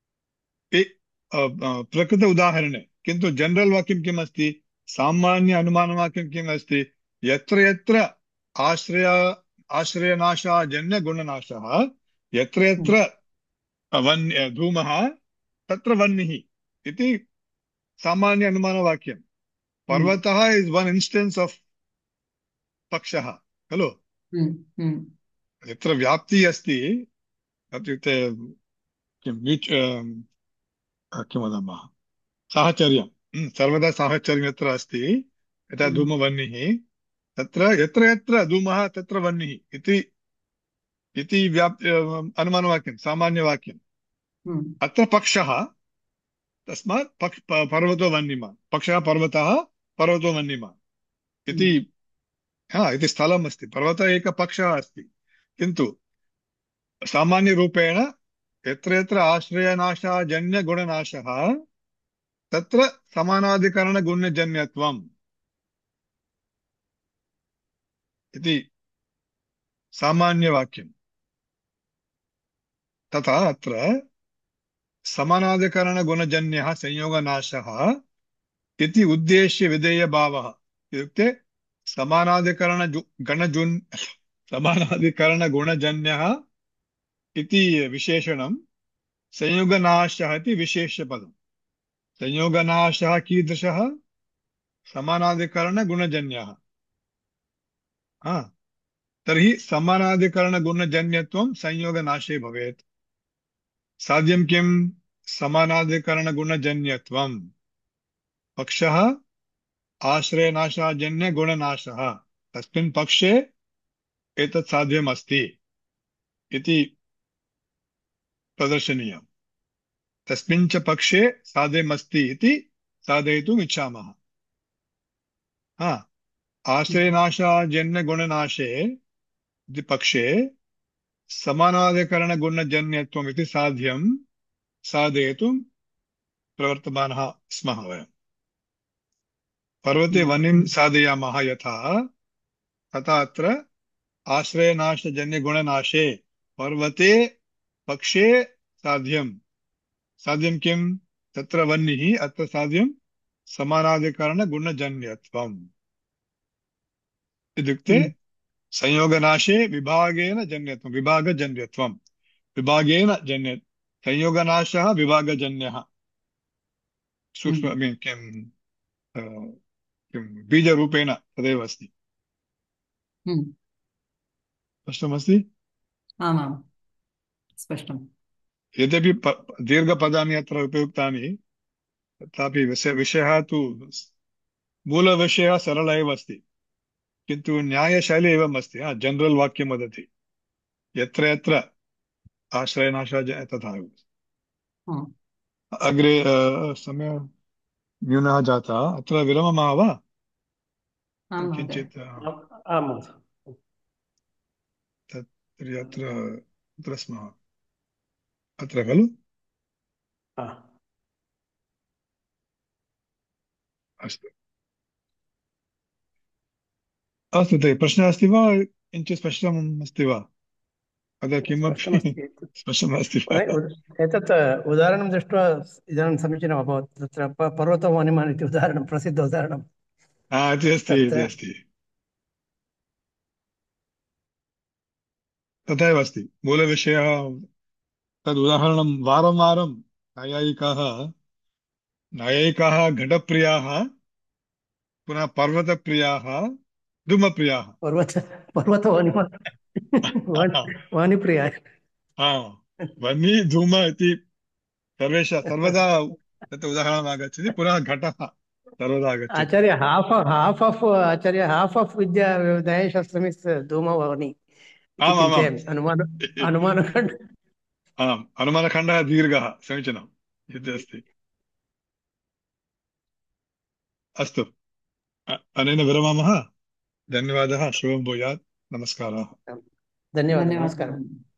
प्रकृत उदाहरणे। किन्तु जनरल् वाक्यं किम् अस्ति? सामान्य अनुमानवाक्यं किम् अस्ति? यत्र यत्र आश्रय आश्रयनाशाजन्यगुणनाशः, यत्र हम्म। यत्र धूमः तत्र वह्निः इति सामान्य अनुमानवाक्यं। हम्म। पर्वतः इस् वन् इन्स्टेन्स् आफ् पक्षः खलु। हम्म। हम्म। यत्र व्याप्तिः अस्ति इत्युक्ते किं किं वदामः, साहचर्यं। सर्वदा साहचर्यं यत्र अस्ति, यथा हम्म। धूमवह्निः, तत्र यत्र यत्र धूमः तत्र वह्निः इति इति अनुमानवाक्यं, सामान्यवाक्यं। अत्र पक्षः, तस्मात् पर्वतो वह्निमान्, पक्षः पर्वतः, पर्वतो वह्निमान् इति, इति स्थलम् अस्ति। पर्वतः एकः पक्षः अस्ति, किन्तु सामान्यरूपेण यत्र यत्र आश्रयनाशाजन्यगुणनाशः तत्र समानाधिकरणगुण्यजन्यत्वम् इति सामान्यवाक्यम्। तथा अत्र समानाधिकरणगुणजन्यः संयोगनाशः इति उद्देश्य विधेयभावः, इत्युक्ते समानाधिकरण गणजुन् समानाधिकरणगुणजन्यः इति विशेषणं, संयोगनाशः इति विशेष्यपदम्। संयोगनाशः कीदृशः? समानाधिकरणगुणजन्यः। हा, तर्हि समानाधिकरणगुणजन्यत्वं संयोगनाशे भवेत्। साध्यं किं? समानाधिकरणगुणजन्यत्वं पक्षः आश्रयनाशाजन्यगुणनाशः, तस्मिन् पक्षे एतत् साध्यम् अस्ति इति प्रदर्शनीयम्। तस्मिन् च पक्षे साध्यमस्ति इति साधयितुम् इच्छामः। हा, आश्रयनाशाजन्यगुणनाशे इति पक्षे समानाधिकरणगुणजन्यत्वम् इति साध्यं साधयितुं प्रवर्तमानः स्मः वयम्। पर्वते वह्निं साधयामः यथा, तथा अत्र आश्रयनाशजन्यगुणनाशे पर्वते पक्षे साध्यं। साध्यं किं? तत्र वह्निः, अत्र साध्यं समानाधिकरणगुणजन्यत्वम्। इत्युक्ते संयोगनाशे विभागेन जन्यत्वं, विभागजन्यत्वं, विभागेन जन्य, संयोगनाशः विभागजन्यः, सूक्ष्म किं किं बीजरूपेण तदेव अस्ति। स्पष्टमस्ति? आमां स्पष्टम्। यद्यपि दीर्घपदानि अत्र उपयुक्तानि, तथापि विषयः तु, मूलविषयः सरलः एव अस्ति, किन्तु न्यायशैली एवम् अस्ति। जनरल् वाक्यं वदति, यत्र यत्र आश्रयनाशः तथा एव। अग्रे समय न्यूनः जातः, अत्र विरमामः वा? आं महोदय। किञ्चित् आम् महोदय। तर्हि अत्र कुत्र स्मः? अत्र खलु? अस्तु अस्तु, तर्हि प्रश्नः अस्ति वा? किञ्चित् स्पष्टम् अस्ति वा? अतः किमपि स्पष्टमस्ति। स्पष्टमस्ति वा? एतत् उदाहरणं दृष्ट्वा इदानीं समीचीनम् अभवत्। तत्र पर्वतो वह्निमान् इति उदाहरणं, प्रसिद्ध उदाहरणं। इति अस्ति, इति तत्र अस्ति, तथैव अस्ति मूलविषयः। तद् उदाहरणं वारं वारं नैयायिकाः घटप्रियाः, पुनः पर्वतप्रियाः, धूमप्रियाः। पर्वतो वह्निमान् वाणिप्रियाय। वह्नि धूम इति सर्वदा तत् उदाहरणम् आगच्छति, पुनः घटः सर्वदा आगच्छति। आचार्य हाफ आफ् विद्या न्यायशास्त्रम् इस् धूमवह्नि इति आमामाम्, चिन्तयामि। अनुमानखण्ड। आम्, अनुमानखण्डः दीर्घः, समीचीनम् इति अस्ति। अस्तु, अनेन विरमामः। धन्यवादः, शुभं भूयात्, नमस्कारः। धन्यवादः, धन्यवादः। नमस्कारः।